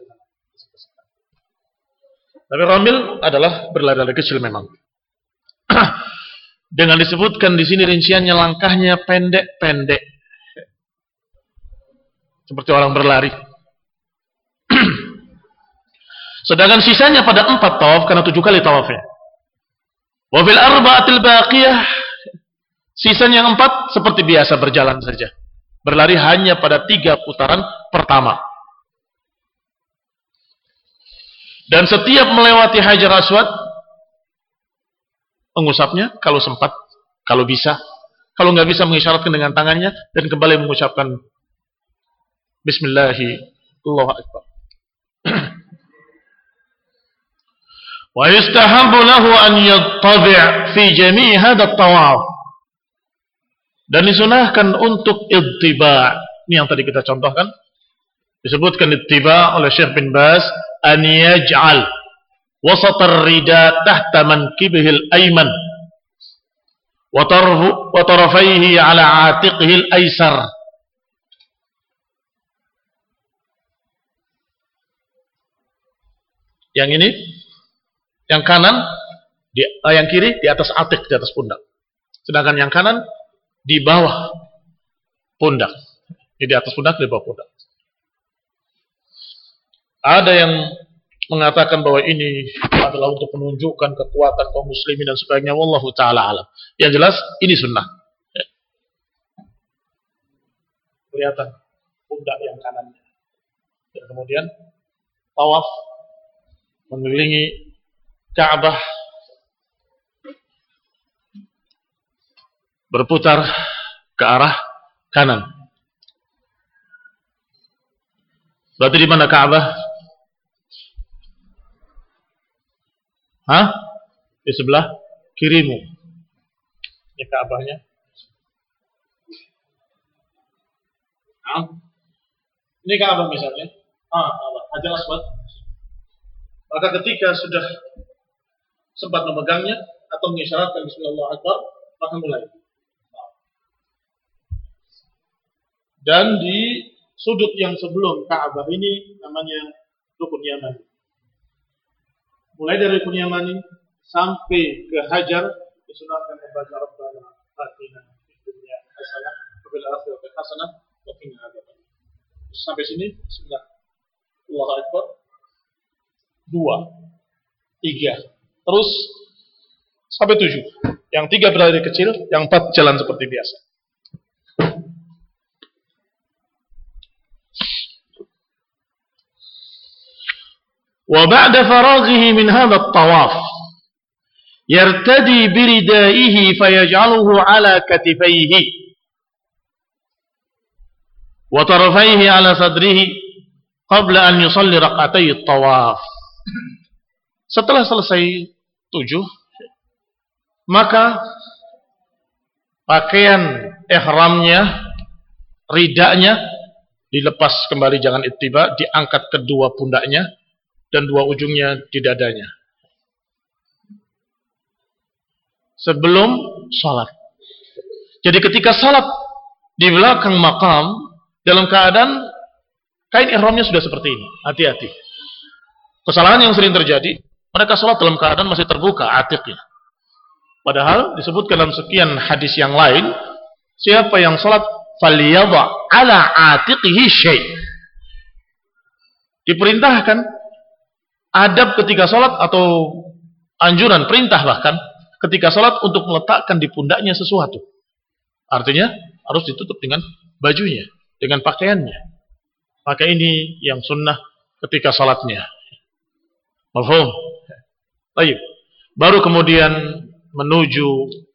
Speaker 1: Tapi ramil adalah berlari-lari kecil memang. Dengan disebutkan di sini rinciannya, langkahnya pendek-pendek. Seperti orang berlari. Sedangkan sisanya pada 4 tawaf, karena 7 kali tawafnya. Wa fil arba'atil baqiyah, sisanya yang 4 seperti biasa berjalan saja. Berlari hanya pada 3 putaran pertama. Dan setiap melewati Hajar Aswad, mengusapnya kalau sempat, kalau bisa. Kalau nggak bisa, mengisyaratkan dengan tangannya dan kembali mengucapkan Bismillahi Allahu Akbar. Wa yustahabbu lahu an yattabi' fi jami' hadha at-tawaf. Dan disunahkan untuk ittiba'. Ini yang tadi kita contohkan. Disebutkan ittiba' oleh Syekh bin Baz, an yaj'al wasat ar-rida tahta mankibihi al-ayman wa tarafaihi ala atiqihi al-aysar. Yang ini, yang kanan, yang kiri di atas atik, di atas pundak. Sedangkan yang kanan di bawah pundak. Di atas pundak, di bawah pundak. Ada yang mengatakan bahwa ini adalah untuk menunjukkan kekuatan kaum muslimin dan sebagainya. Wallahu ta'ala alam. Yang jelas, ini sunnah. Kelihatan pundak yang kanannya. Dan kemudian tawaf mengelilingi Ka'bah, berputar ke arah kanan. Berarti di mana Ka'bah? Hah? Di sebelah kirimu. Ini Ka'bahnya. Ini Ka'bah misalnya. Hajar Aswad. Maka ketika sudah sempat memegangnya atau mengisyaratkan Bismillahirrahmanirrahim, maka mulai. Dan di sudut yang sebelum Ka'bah ini namanya Rukun Yamani. Mulai dari Rukun Yamani sampai ke Hajar disunahkan membaca Rabbana Atina fid dunya hasanah wa fil akhirati hasanah wa qina adzabannar. Sampai sini bismillah. Allahu Akbar. 2, 3, terus sampai 7. Yang 3 berada kecil, yang 4 jalan seperti biasa. Wa ba'da faraghihi min hadha at-tawaf yartadi biridaihi fayaj'aluhu ala katifayhi wa tarafayhi ala sadrihi qabla an yusalli raq'atay at-tawaf. Setelah selesai 7, maka pakaian ihramnya, ridanya dilepas kembali, jangan ittiba, diangkat kedua pundaknya dan 2 ujungnya di dadanya. Sebelum salat. Jadi ketika salat di belakang makam dalam keadaan kain ihramnya sudah seperti ini, hati-hati. Kesalahan yang sering terjadi, mereka sholat dalam keadaan masih terbuka atiknya. Padahal disebutkan dalam sekian hadis yang lain, siapa yang sholat falyadha ala atiqihi syai'. Diperintahkan adab ketika sholat atau anjuran, perintah bahkan ketika sholat untuk meletakkan di pundaknya sesuatu. Artinya harus ditutup dengan bajunya, dengan pakaiannya. Maka ini yang sunnah ketika sholatnya. Mafhum? Baik. Baru kemudian menuju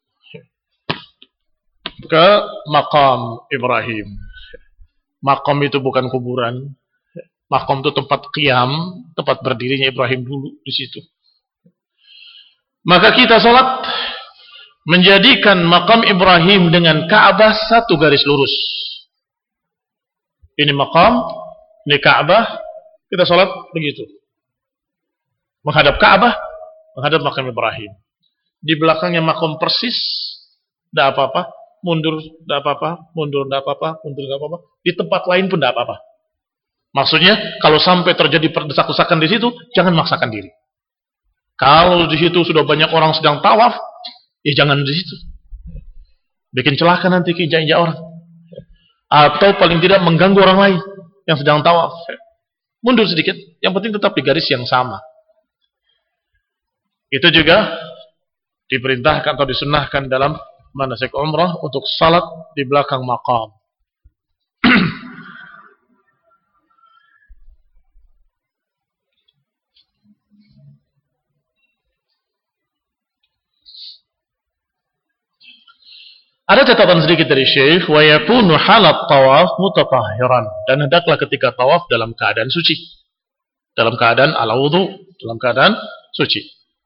Speaker 1: ke makam Ibrahim. Makam itu bukan kuburan. Makam itu tempat qiyam, tempat berdirinya Ibrahim dulu di situ. Maka kita salat menjadikan makam Ibrahim dengan Ka'bah satu garis lurus. Ini makam, ini Ka'bah, kita salat begitu. Menghadap Ka'bah, menghadap makam Ibrahim. Di belakangnya makam persis, tidak apa-apa. Mundur, tidak apa-apa. Mundur, tidak apa-apa. Mundur, tidak apa-apa. Di tempat lain pun tidak apa-apa. Maksudnya, kalau sampai terjadi perdesak-desakan di situ, jangan maksakan diri. Kalau di situ sudah banyak orang sedang tawaf, ya jangan di situ. Bikin celaka nanti keinjak-injak orang. Atau paling tidak mengganggu orang lain yang sedang tawaf. Mundur sedikit, yang penting tetap di garis yang sama. Itu juga diperintahkan atau disunnahkan dalam manasik umrah untuk salat di belakang maqam. Ada catatan sedikit dari Syekh, wa yakunu halat tawaf mutatahhiran, dan hendaklah ketika tawaf dalam keadaan suci. Dalam keadaan ala wudu, dalam keadaan suci.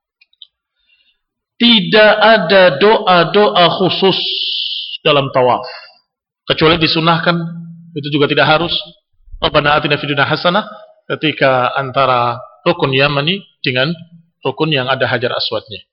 Speaker 1: Tidak ada doa-doa khusus dalam tawaf. Kecuali disunahkan, itu juga tidak harus. Rabbana atina fid dunya hasanah ketika antara rukun Yamani dengan rukun yang ada Hajar Aswadnya.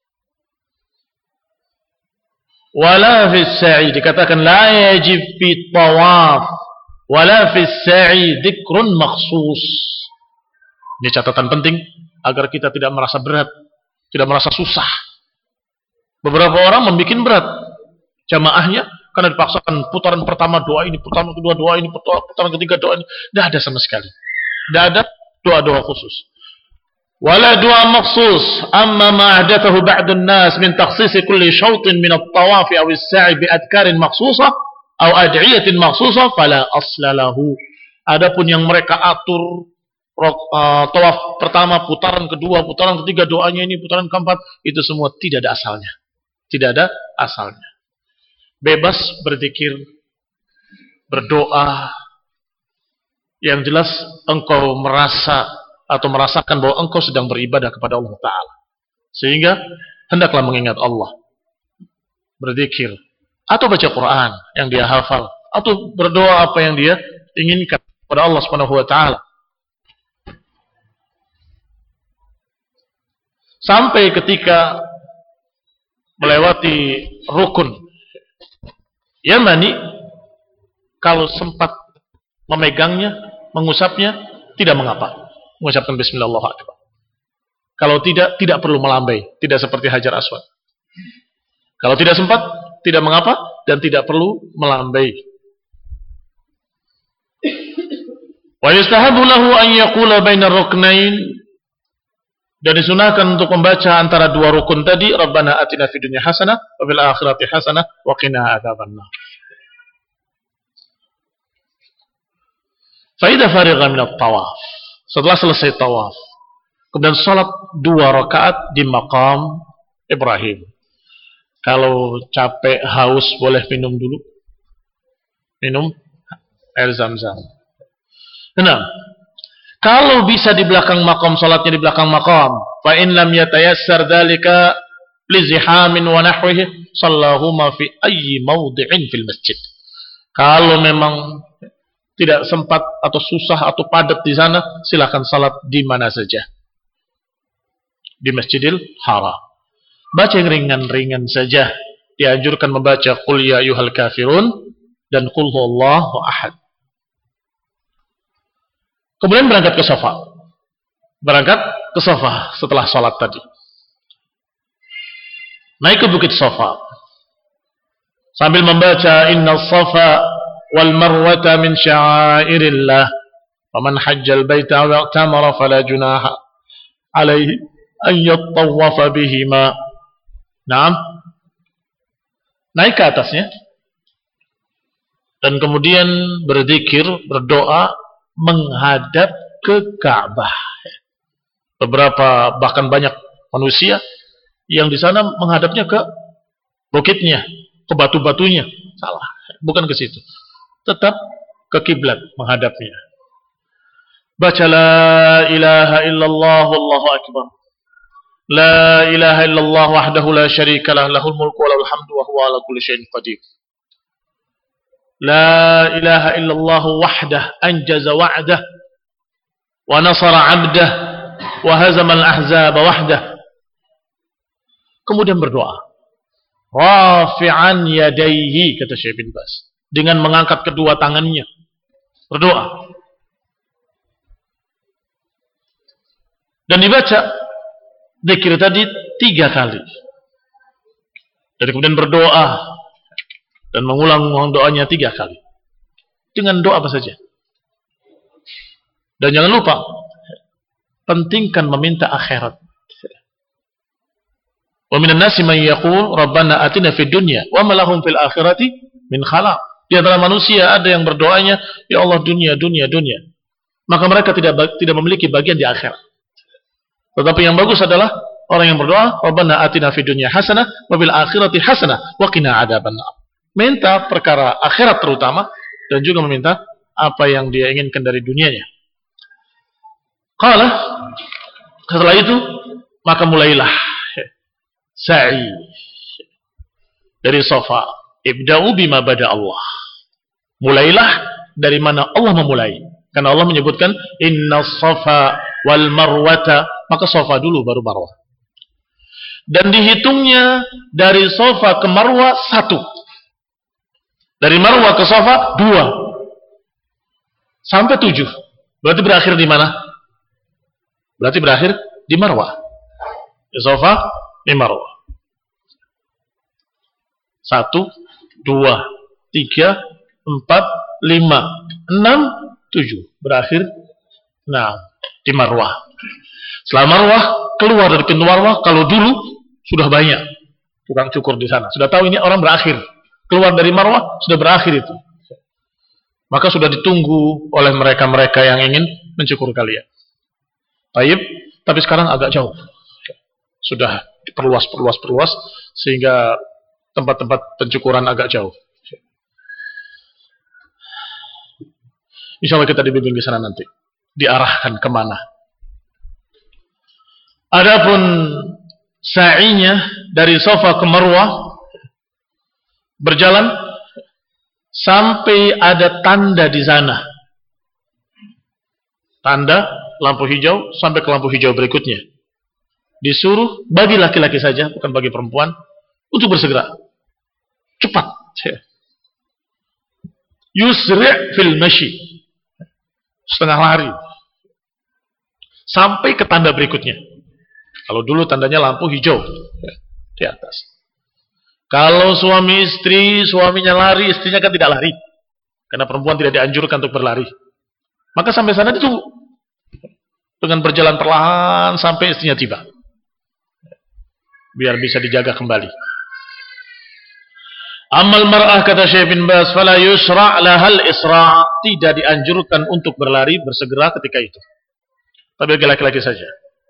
Speaker 1: Wala fi sa'i, dikatakan la yajib fi tawaf wala fi sa'i dzikrun makhsus. Ini catatan penting agar kita tidak merasa berat, tidak merasa susah. Beberapa orang membuat berat jamaahnya karena dipaksakan putaran pertama doa ini, putaran kedua doa ini, putaran ketiga doa ini. Tidak ada sama sekali. Tidak ada doa-doa khusus. Wala doa maksus. Amma ma'adathahu ba'dun nas min takhsisi kulli syautin min at-tawafi aw as-sa'i bi adkarin maksusah atau ad'iyatin maksusah fala asla lahu. Adapun yang mereka atur tawaf pertama, putaran kedua, putaran ketiga doanya ini, putaran keempat, itu semua tidak ada asalnya. Tidak ada asalnya. Bebas berzikir, berdoa, Yang jelas engkau merasa atau merasakan bahwa engkau sedang beribadah kepada Allah Ta'ala. Sehingga hendaklah mengingat Allah, berzikir, atau baca Quran yang dia hafal, atau berdoa apa yang dia inginkan kepada Allah Subhanahu wa Ta'ala. Sampai ketika melewati rukun Yamani, kalau sempat memegangnya, mengusapnya, tidak mengapa. Mengucapkan Bismillah, Allahu Akbar. Kalau tidak perlu melambai. Tidak seperti Hajar Aswad. Kalau tidak sempat, tidak mengapa, dan tidak perlu melambai. Wa yustahabu lahu an yaqula bainar ruknain, dan disunahkan untuk membaca antara dua rukun tadi, Rabbana atina fid dunya hasanah wa fil akhirati hasanah wa qina adzabannar. Fa idza farigha min at-tawaf, setelah selesai tawaf, kemudian salat 2 rakaat di maqam Ibrahim. Kalau capek, haus, boleh minum dulu. Minum air Zam-Zam. Nah, kalau bisa di belakang maqam, salatnya di belakang maqam, fa in lam yatayassar dzalika li zihamin wa nahwihi, sallahuma fi ayyi mawdi'in fil masjid. Kalau memang tidak sempat atau susah atau padat di sana, silakan salat di mana saja. Di Masjidil Haram. Baca yang ringan-ringan saja. Dianjurkan membaca Qul ya ayyuhal kafirun dan Qul huwallahu ahad. Kemudian berangkat ke Safa. Berangkat ke Safa setelah salat tadi. Naik ke Bukit Safa. Sambil membaca Inna Safa wal marwata min sya'airillah faman hajjal baita wa i'tamara fala junaha alaihi an yattawafa bihima. Naam. Naik ke atasnya dan kemudian berzikir, berdoa menghadap ke Ka'bah. Beberapa, bahkan banyak manusia yang di sana menghadapnya ke bukitnya, ke batu-batunya. Salah, bukan ke situ. Tetap ke kiblat menghadapnya. Baca la ilaha illallah wallahu akbar. La ilaha illallah wahdahu la syarika lah, lahul mulku wa lahul hamdu wa huwa ala kulli syai'in qadir. La ilaha illallah wahdah anjaza wa'dah wa nasara 'abdah wa hazama al-ahzab wahdah. Kemudian berdoa. Rafi'an yadayhi, kata Syekh bin Baz, dengan mengangkat kedua tangannya. Berdoa. Dan dibaca zikir tadi 3 kali. Dan kemudian berdoa dan mengulang doanya 3 kali. Dengan doa apa saja. Dan jangan lupa, pentingkan meminta akhirat. Wa minan nasi man yaqul rabbana atina fid dunya wa ma lahum fil akhirati min khalaq. Di antara manusia ada yang berdoanya, ya Allah dunia, dunia, dunia. Maka mereka tidak memiliki bagian di akhirat. Tetapi yang bagus adalah orang yang berdoa, Rabbana atina fid dunya hasanah wa fil akhirati hasanah wa qina adzabannar. Minta perkara akhirat terutama dan juga meminta apa yang dia inginkan dari dunianya. Qala, setelah itu maka mulailah sa'i dari Safa. Ibda'u bima bada Allah. Mulailah dari mana Allah memulai. Karena Allah menyebutkan inna Safa wal marwata, maka Safa dulu baru Marwah. Dan dihitungnya dari Safa ke Marwah 1. Dari Marwah ke Safa 2. Sampai 7. Berarti berakhir di mana? Berarti berakhir di Marwah. Di Safa, di Marwah. 1, 2, 3, 4, 5, 6, 7. Berakhir di Marwah. Setelah Marwah, keluar dari pintu Marwah, kalau dulu sudah banyak tukang cukur di sana. Sudah tahu ini orang berakhir. Keluar dari Marwah, sudah berakhir itu. Maka sudah ditunggu oleh mereka-mereka yang ingin mencukur kalian. Tapi sekarang agak jauh. Sudah diperluas, sehingga tempat-tempat pencukuran agak jauh. Insya Allah kita dibimbing ke sana nanti, diarahkan kemana. Adapun sa'inya dari Safa ke Marwah berjalan sampai ada tanda di sana. Tanda lampu hijau sampai ke lampu hijau berikutnya. Disuruh bagi laki-laki saja, bukan bagi perempuan, untuk bersegera. Cepat. Yusri' fil mashi. Setengah lari. Sampai ke tanda berikutnya. Kalau dulu tandanya lampu hijau di atas. Kalau suami istri, suaminya lari, istrinya kan tidak lari. Karena perempuan tidak dianjurkan untuk berlari. Maka sampai sana ditunggu. Dengan berjalan perlahan sampai istrinya tiba. Biar bisa dijaga kembali. Amal mar'ah, kata Syekh bin Baz, fala yusra' lahal isra', tidak dianjurkan untuk berlari bersegera ketika itu. Tapi bagi laki-laki saja.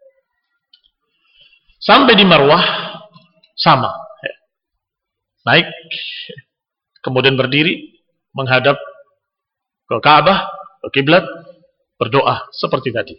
Speaker 1: Sampai di Marwah sama. Naik, kemudian berdiri menghadap ke Ka'bah, ke kiblat, berdoa seperti tadi.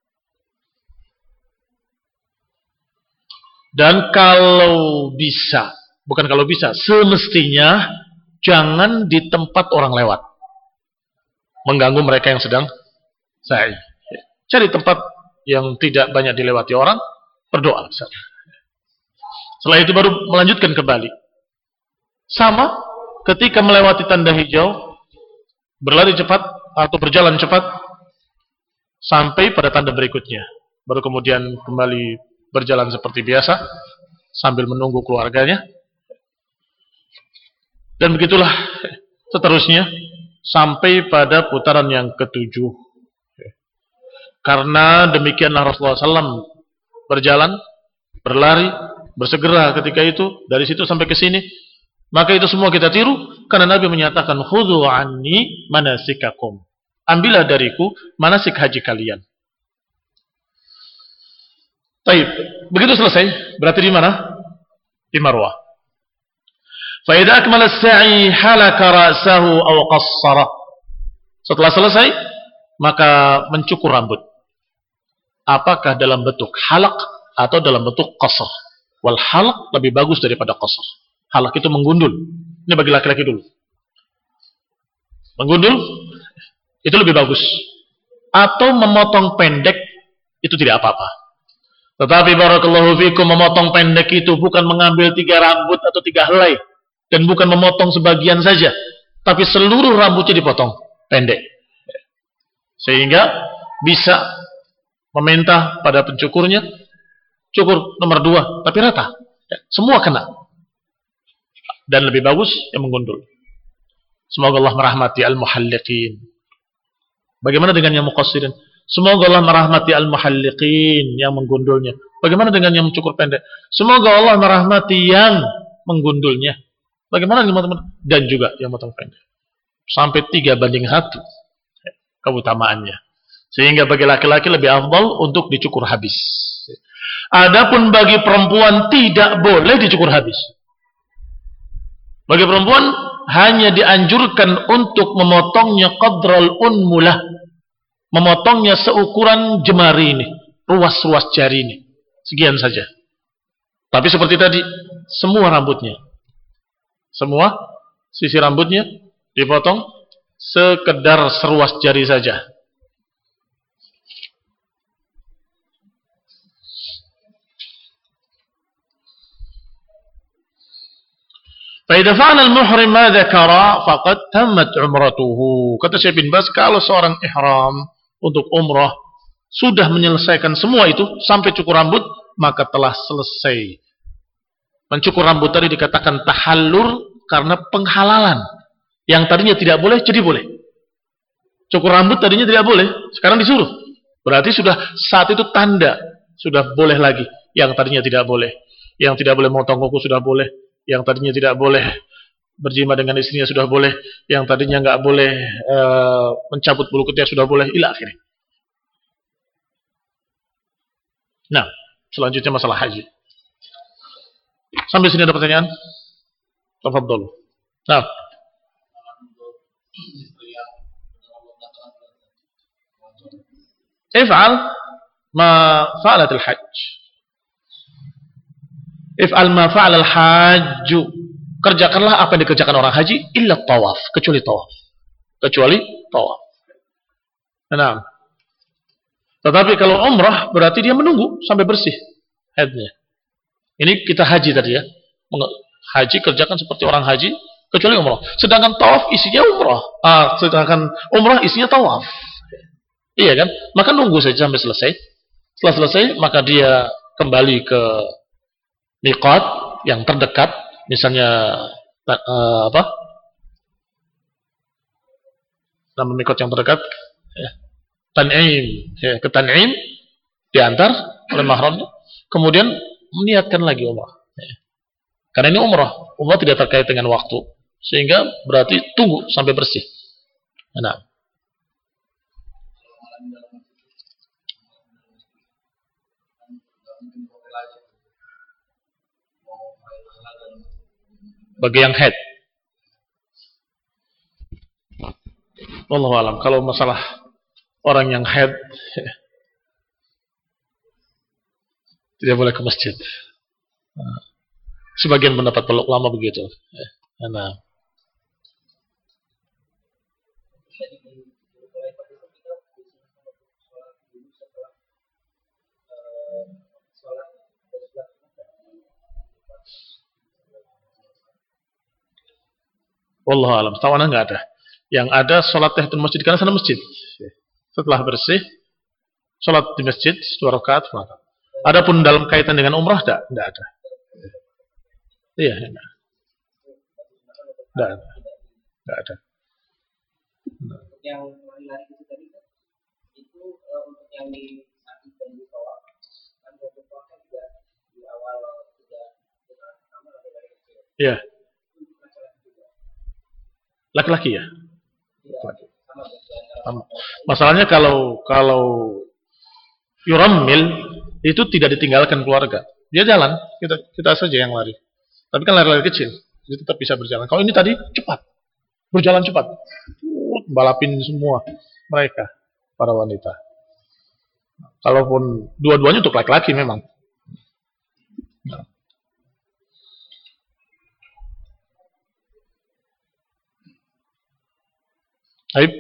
Speaker 1: Dan kalau bisa, bukan kalau bisa, semestinya jangan di tempat orang lewat, mengganggu mereka yang sedang sa'i. Cari tempat yang tidak banyak dilewati orang, berdoa. Setelah itu baru melanjutkan kembali. Sama ketika melewati tanda hijau, berlari cepat atau berjalan cepat sampai pada tanda berikutnya. Baru kemudian kembali berjalan seperti biasa sambil menunggu keluarganya. Dan begitulah seterusnya sampai pada putaran yang ketujuh. Karena demikianlah Rasulullah SAW berjalan, berlari, bersegera ketika itu, dari situ sampai ke sini. Maka itu semua kita tiru, karena Nabi menyatakan, khudhu anni manasikakum. Ambillah dariku manasik haji kalian. Baik, begitu selesai, berarti di mana? Di Marwah. Fa idza akmala as-sa'i halaka ra'sahu aw qassara. Setelah selesai, maka mencukur rambut. Apakah dalam bentuk halak atau dalam bentuk qasar? Wal halak lebih bagus daripada qasar. Halak itu menggundul. Ini bagi laki-laki dulu. Menggundul itu lebih bagus. Atau memotong pendek itu tidak apa-apa. Tetapi barakallahu fikum, memotong pendek itu bukan mengambil 3 rambut atau 3 helai, dan bukan memotong sebagian saja, tapi seluruh rambutnya dipotong pendek. Sehingga bisa meminta pada pencukurnya, cukur nomor 2 tapi rata. Semua kena. Dan lebih bagus yang menggundul. Semoga Allah merahmati al-muhalliqin. Bagaimana dengan yang muqassirin? Semoga Allah merahmati al-muhalliqin, yang menggundulnya. Bagaimana dengan yang mencukur pendek? Semoga Allah merahmati yang menggundulnya. Bagaimana dengan teman-teman? Dan juga yang potong pendek. Sampai 3:1 keutamaannya. Sehingga bagi laki-laki lebih afdal untuk dicukur habis. Adapun bagi perempuan tidak boleh dicukur habis. Bagi perempuan hanya dianjurkan untuk memotongnya qadral unmulah, memotongnya seukuran jemari ini, ruas-ruas jari ini, sekian saja. Tapi seperti tadi, semua rambutnya, semua sisi rambutnya dipotong sekedar seruas jari saja. Fa'idha fa'ala al-muhrim ma dzakara faqad tammat umratuhu. Kata Syekh bin Baz, kalau seorang ihram untuk umrah sudah menyelesaikan semua itu sampai cukur rambut, maka telah selesai. Mencukur rambut tadi dikatakan tahallur karena penghalalan. Yang tadinya tidak boleh jadi boleh. Cukur rambut tadinya tidak boleh, sekarang disuruh. Berarti sudah saat itu tanda sudah boleh lagi. Yang tadinya tidak boleh. Yang tidak boleh motong kuku sudah boleh. Yang tadinya tidak boleh berjima dengan istrinya sudah boleh. Yang tadinya nggak boleh mencabut bulu ketiak sudah boleh. Ila akhirnya. Nah, selanjutnya masalah haji. Sampai sini ada pertanyaan? Tafadhol. Nah. If'al ma fa'alatil hajj. If'al ma fa'alal hajj. Kerjakanlah apa yang dikerjakan orang haji illa tawaf, kecuali tawaf. Kecuali tawaf. Nah. Tetapi kalau umrah berarti dia menunggu sampai bersih haidnya. Ini kita haji tadi ya. Haji kerjakan seperti orang haji kecuali umrah. Sedangkan tawaf isinya umrah. Sedangkan umrah isinya tawaf. Iya kan? Maka nunggu saja sampai selesai. Setelah selesai maka dia kembali ke miqat yang terdekat, misalnya nama miqat yang terdekat ya. Tan'im, ya, ke Tan'im diantar oleh mahramnya, kemudian meniatkan lagi umrah. Ya. Karena ini umrah tidak terkait dengan waktu, sehingga berarti tunggu sampai bersih. Nah. Bagi yang head, wallahu alam. Kalau masalah orang yang head tidak boleh ke masjid. Sebagian pendapat ulama begitu. Nah. Wallahu alam. Tawana nggak ada. Yang ada sholat tahiyatul masjid karena sana masjid. Setelah bersih, sholat di masjid 2 rakaat. Adapun dalam kaitan dengan umrah tidak ada. Iya, tidak ada. Tidak ada.
Speaker 2: Yang menarik itu tadi kan, itu untuk yang di samping dan di bawah, kan untuk bawah juga di awal sudah dengan sama dari kecil.
Speaker 1: Iya. Laki-laki ya?
Speaker 2: Iya,
Speaker 1: sama. Masalahnya kalau yurammil itu tidak ditinggalkan keluarga. Dia jalan, kita saja yang lari. Tapi kan lari-lari kecil, dia tetap bisa berjalan. Kalau ini tadi cepat, berjalan cepat, balapin semua mereka, para wanita. Kalaupun dua-duanya untuk laki-laki memang. Nah. Baik.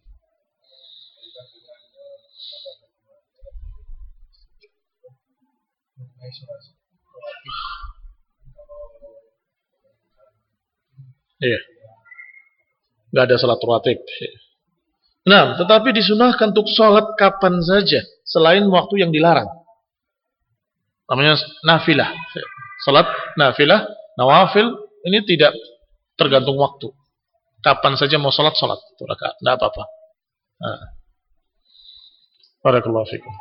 Speaker 1: Iya. Nggak ada salat rawatib. Nah, tetapi disunahkan untuk sholat kapan saja selain waktu yang dilarang. Namanya nafilah. Salat nafilah, nawafil ini tidak tergantung waktu. Kapan saja mau sholat, 2 rakaat, tidak apa-apa. Barakallahu fikum.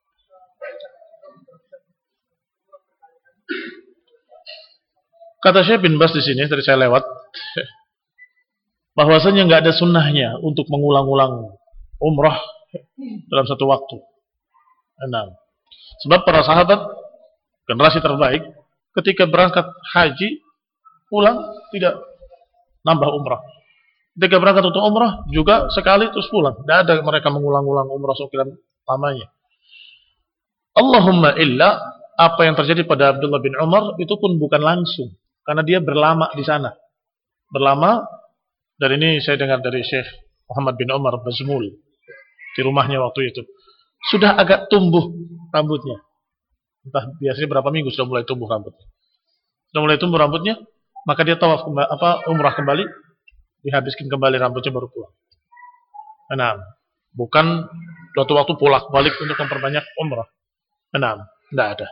Speaker 1: Kata Syekh bin Bas di sini, tadi saya lewat, bahwasanya nggak ada sunnahnya untuk mengulang-ulang umrah dalam satu waktu. Sebab para sahabat generasi terbaik ketika berangkat haji pulang tidak nambah umrah. Ketika berangkat untuk umrah juga sekali terus pulang. Tidak ada mereka mengulang-ulang umrah sekian lamanya. Allahumma illa apa yang terjadi pada Abdullah bin Umar itu pun bukan langsung, karena dia berlama di sana. Berlama, dan ini saya dengar dari Syekh Muhammad bin Umar Bazmul di rumahnya waktu itu. Sudah agak tumbuh rambutnya. Entah biasanya berapa minggu sudah mulai tumbuh rambutnya. Sudah mulai tumbuh rambutnya, maka dia tawaf umrah kembali, dihabiskan kembali rambutnya baru pulang. Enam. Bukan suatu waktu pulang balik untuk memperbanyak umrah. Enam. Tidak ada.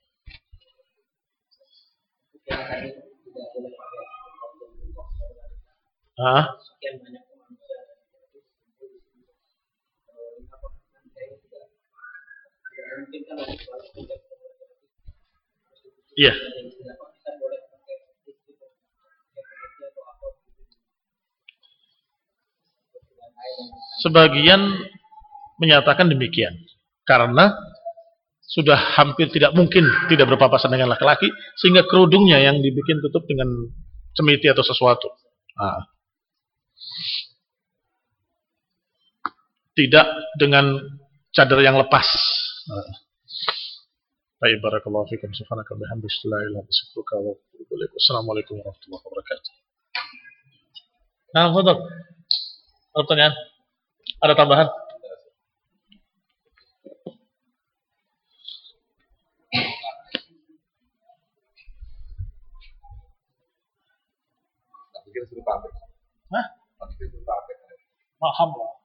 Speaker 1: Iya. Sebagian menyatakan demikian karena sudah hampir tidak mungkin tidak berpapasan dengan laki-laki, sehingga kerudungnya yang dibikin tutup dengan cemiti atau sesuatu. Tidak dengan cadar yang lepas. Baik, barakallahu fikum. Subhanaka bihamdika la ilaha illa anta. Assalamualaikum warahmatullahi wabarakatuh. Nah, betul. Pertanyaan? Ada tambahan? Hah? Paham lah.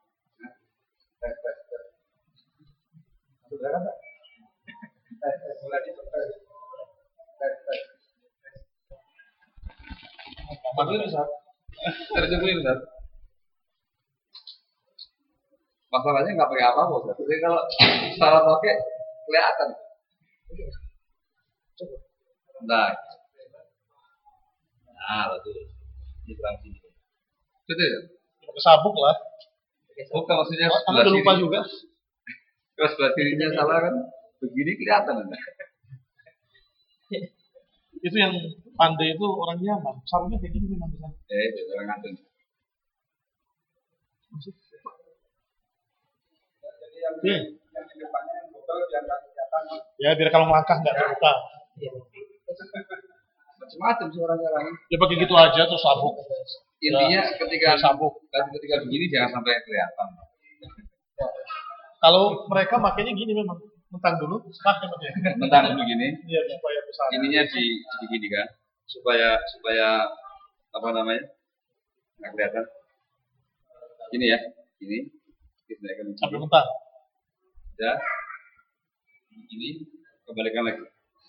Speaker 3: Masalahnya nggak pakai apa-apa, jadi kalau salah pakai kelihatan. Nah, betul. Ini kurang sini. Betul ya?
Speaker 1: Pakai sabuk lah.
Speaker 3: Bukan maksudnya
Speaker 1: Anda
Speaker 3: sebelah
Speaker 1: lupa
Speaker 3: kiri.
Speaker 1: juga.
Speaker 3: Kalau sebelah kirinya salah kan, begini kelihatan.
Speaker 1: Itu yang pandai itu orang Yaman. Sabuknya kayak gini memang bisa.
Speaker 3: Orang ngantung.
Speaker 1: Ya, biar kalau melangkah nggak terluka.
Speaker 3: Macam-macam suara-suaranya.
Speaker 1: Ya pakai gitu aja tuh sabuk.
Speaker 3: Intinya ketika
Speaker 1: sabuk.
Speaker 3: ketika begini jangan sampai kelihatan.
Speaker 1: Kalau mereka makanya gini memang mentang dulu, pakai makanya.
Speaker 3: Mentang begini.
Speaker 1: Iya, supaya besar.
Speaker 3: Ininya begini kan, supaya apa namanya nggak kelihatan. Ini ya, ini kita akan
Speaker 1: sampai mentang.
Speaker 3: Ya, ini kembalikan lagi.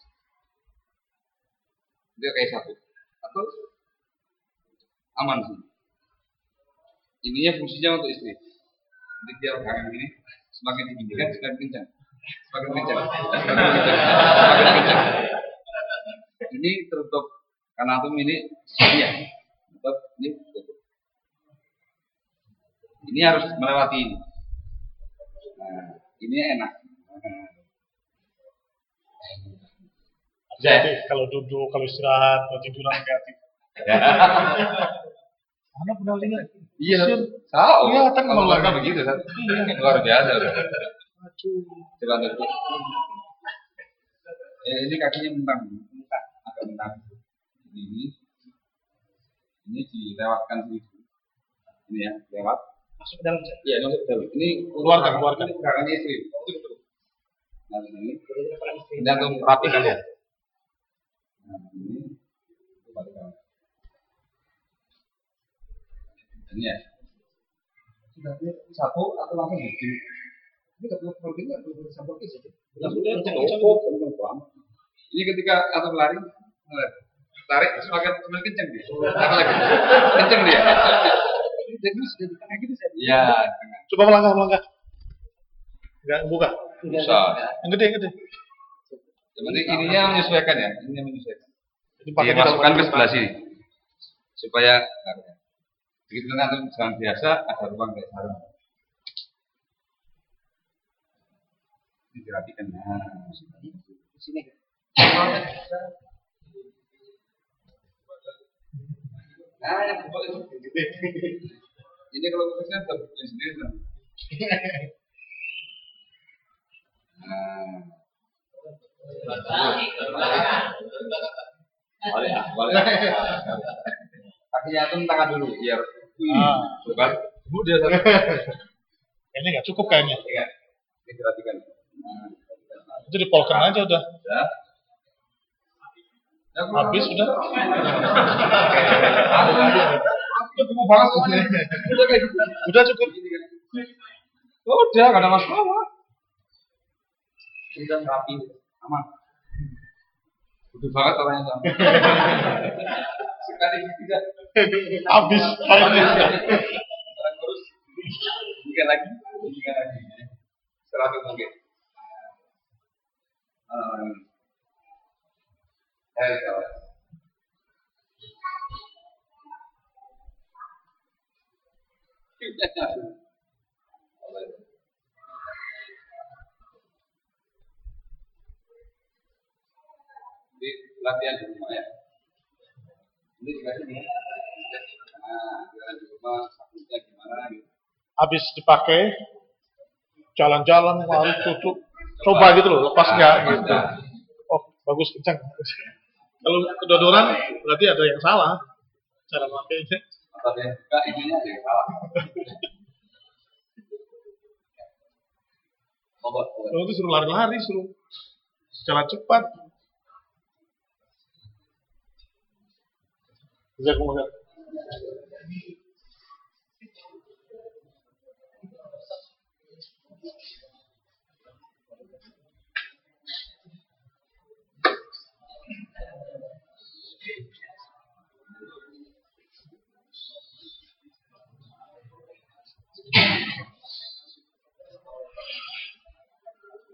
Speaker 3: Dia kayak satu atau aman sih. Ininya fungsinya untuk istri. Jadi dia akan begini, semakin ditinggikan semakin kencang, semakin kencang, semakin kencang. Ini tertutup karena antum ini iya, tutup ini tutup. Ini harus melewati ini. Nah, ini enak.
Speaker 1: Jadi kalau duduk, kalau istirahat, kalau tidur negatif. Anda pernah lihat?
Speaker 3: Iya, tahu.
Speaker 1: Iya, kan
Speaker 3: kalau
Speaker 1: kalau
Speaker 3: mereka begitu kan. Luar biasa. Coba tutup. Ini kakinya mentang, agak mentang. Ini dilewatkan sini. Ini ya, lewat.
Speaker 1: Masuk ke dalam.
Speaker 3: Iya, masuk ke dalam. Ini
Speaker 1: keluarkan.
Speaker 3: Ini gerakannya istri. Betul. Nah, ini. Ini antum rapikan ya. Nah, ini. Ini ya. Sudah satu atau langsung begini. Ini nggak perlu begini, nggak perlu sampai ke situ. Ini ketika antum lari, tarik semakin kencang dia. Apa lagi? Kencang dia. Jadi sudah di tengah gitu saya. Iya.
Speaker 1: Coba melangkah. Enggak buka.
Speaker 3: Bisa.
Speaker 1: Yang gede.
Speaker 3: Yang penting ininya menyesuaikan ya. Ininya menyesuaikan.
Speaker 1: Dimasukkan
Speaker 3: ke sebelah sini supaya begitu nanti jalan biasa ada ruang kayak sarung. Ini dirapikan. Nah, sini. Nah, yang boleh ini kalau khususnya tak boleh sendiri kan. Boleh. Kakinya tuh tangan dulu biar. Bukan. Dia
Speaker 1: ini nggak cukup kayaknya.
Speaker 3: Iya. Ini perhatikan.
Speaker 1: Itu dipolkan aja udah.
Speaker 3: Ya.
Speaker 1: Habis sudah. Udah cukup.
Speaker 3: Udah, gak ada masalah. Udah rapi, aman. Udah banget orangnya sama. Sekali tidak.
Speaker 1: Habis kayaknya.
Speaker 3: Orang terus. Tiga lagi. 100 mungkin. Kawan. Jadi latihan di rumah ya. Ini dikasih nih. Nah, di rumah sabunnya gimana gitu.
Speaker 1: Habis dipakai
Speaker 4: jalan-jalan lari tutup coba gitu loh, lepas nggak gitu. Oh bagus kencang. Kalau kedodoran berarti ada yang salah cara makainya.
Speaker 3: Atau dia buka ininya ada yang salah.
Speaker 4: Kalau itu suruh lari-lari, suruh jalan cepat. Jazakumullah.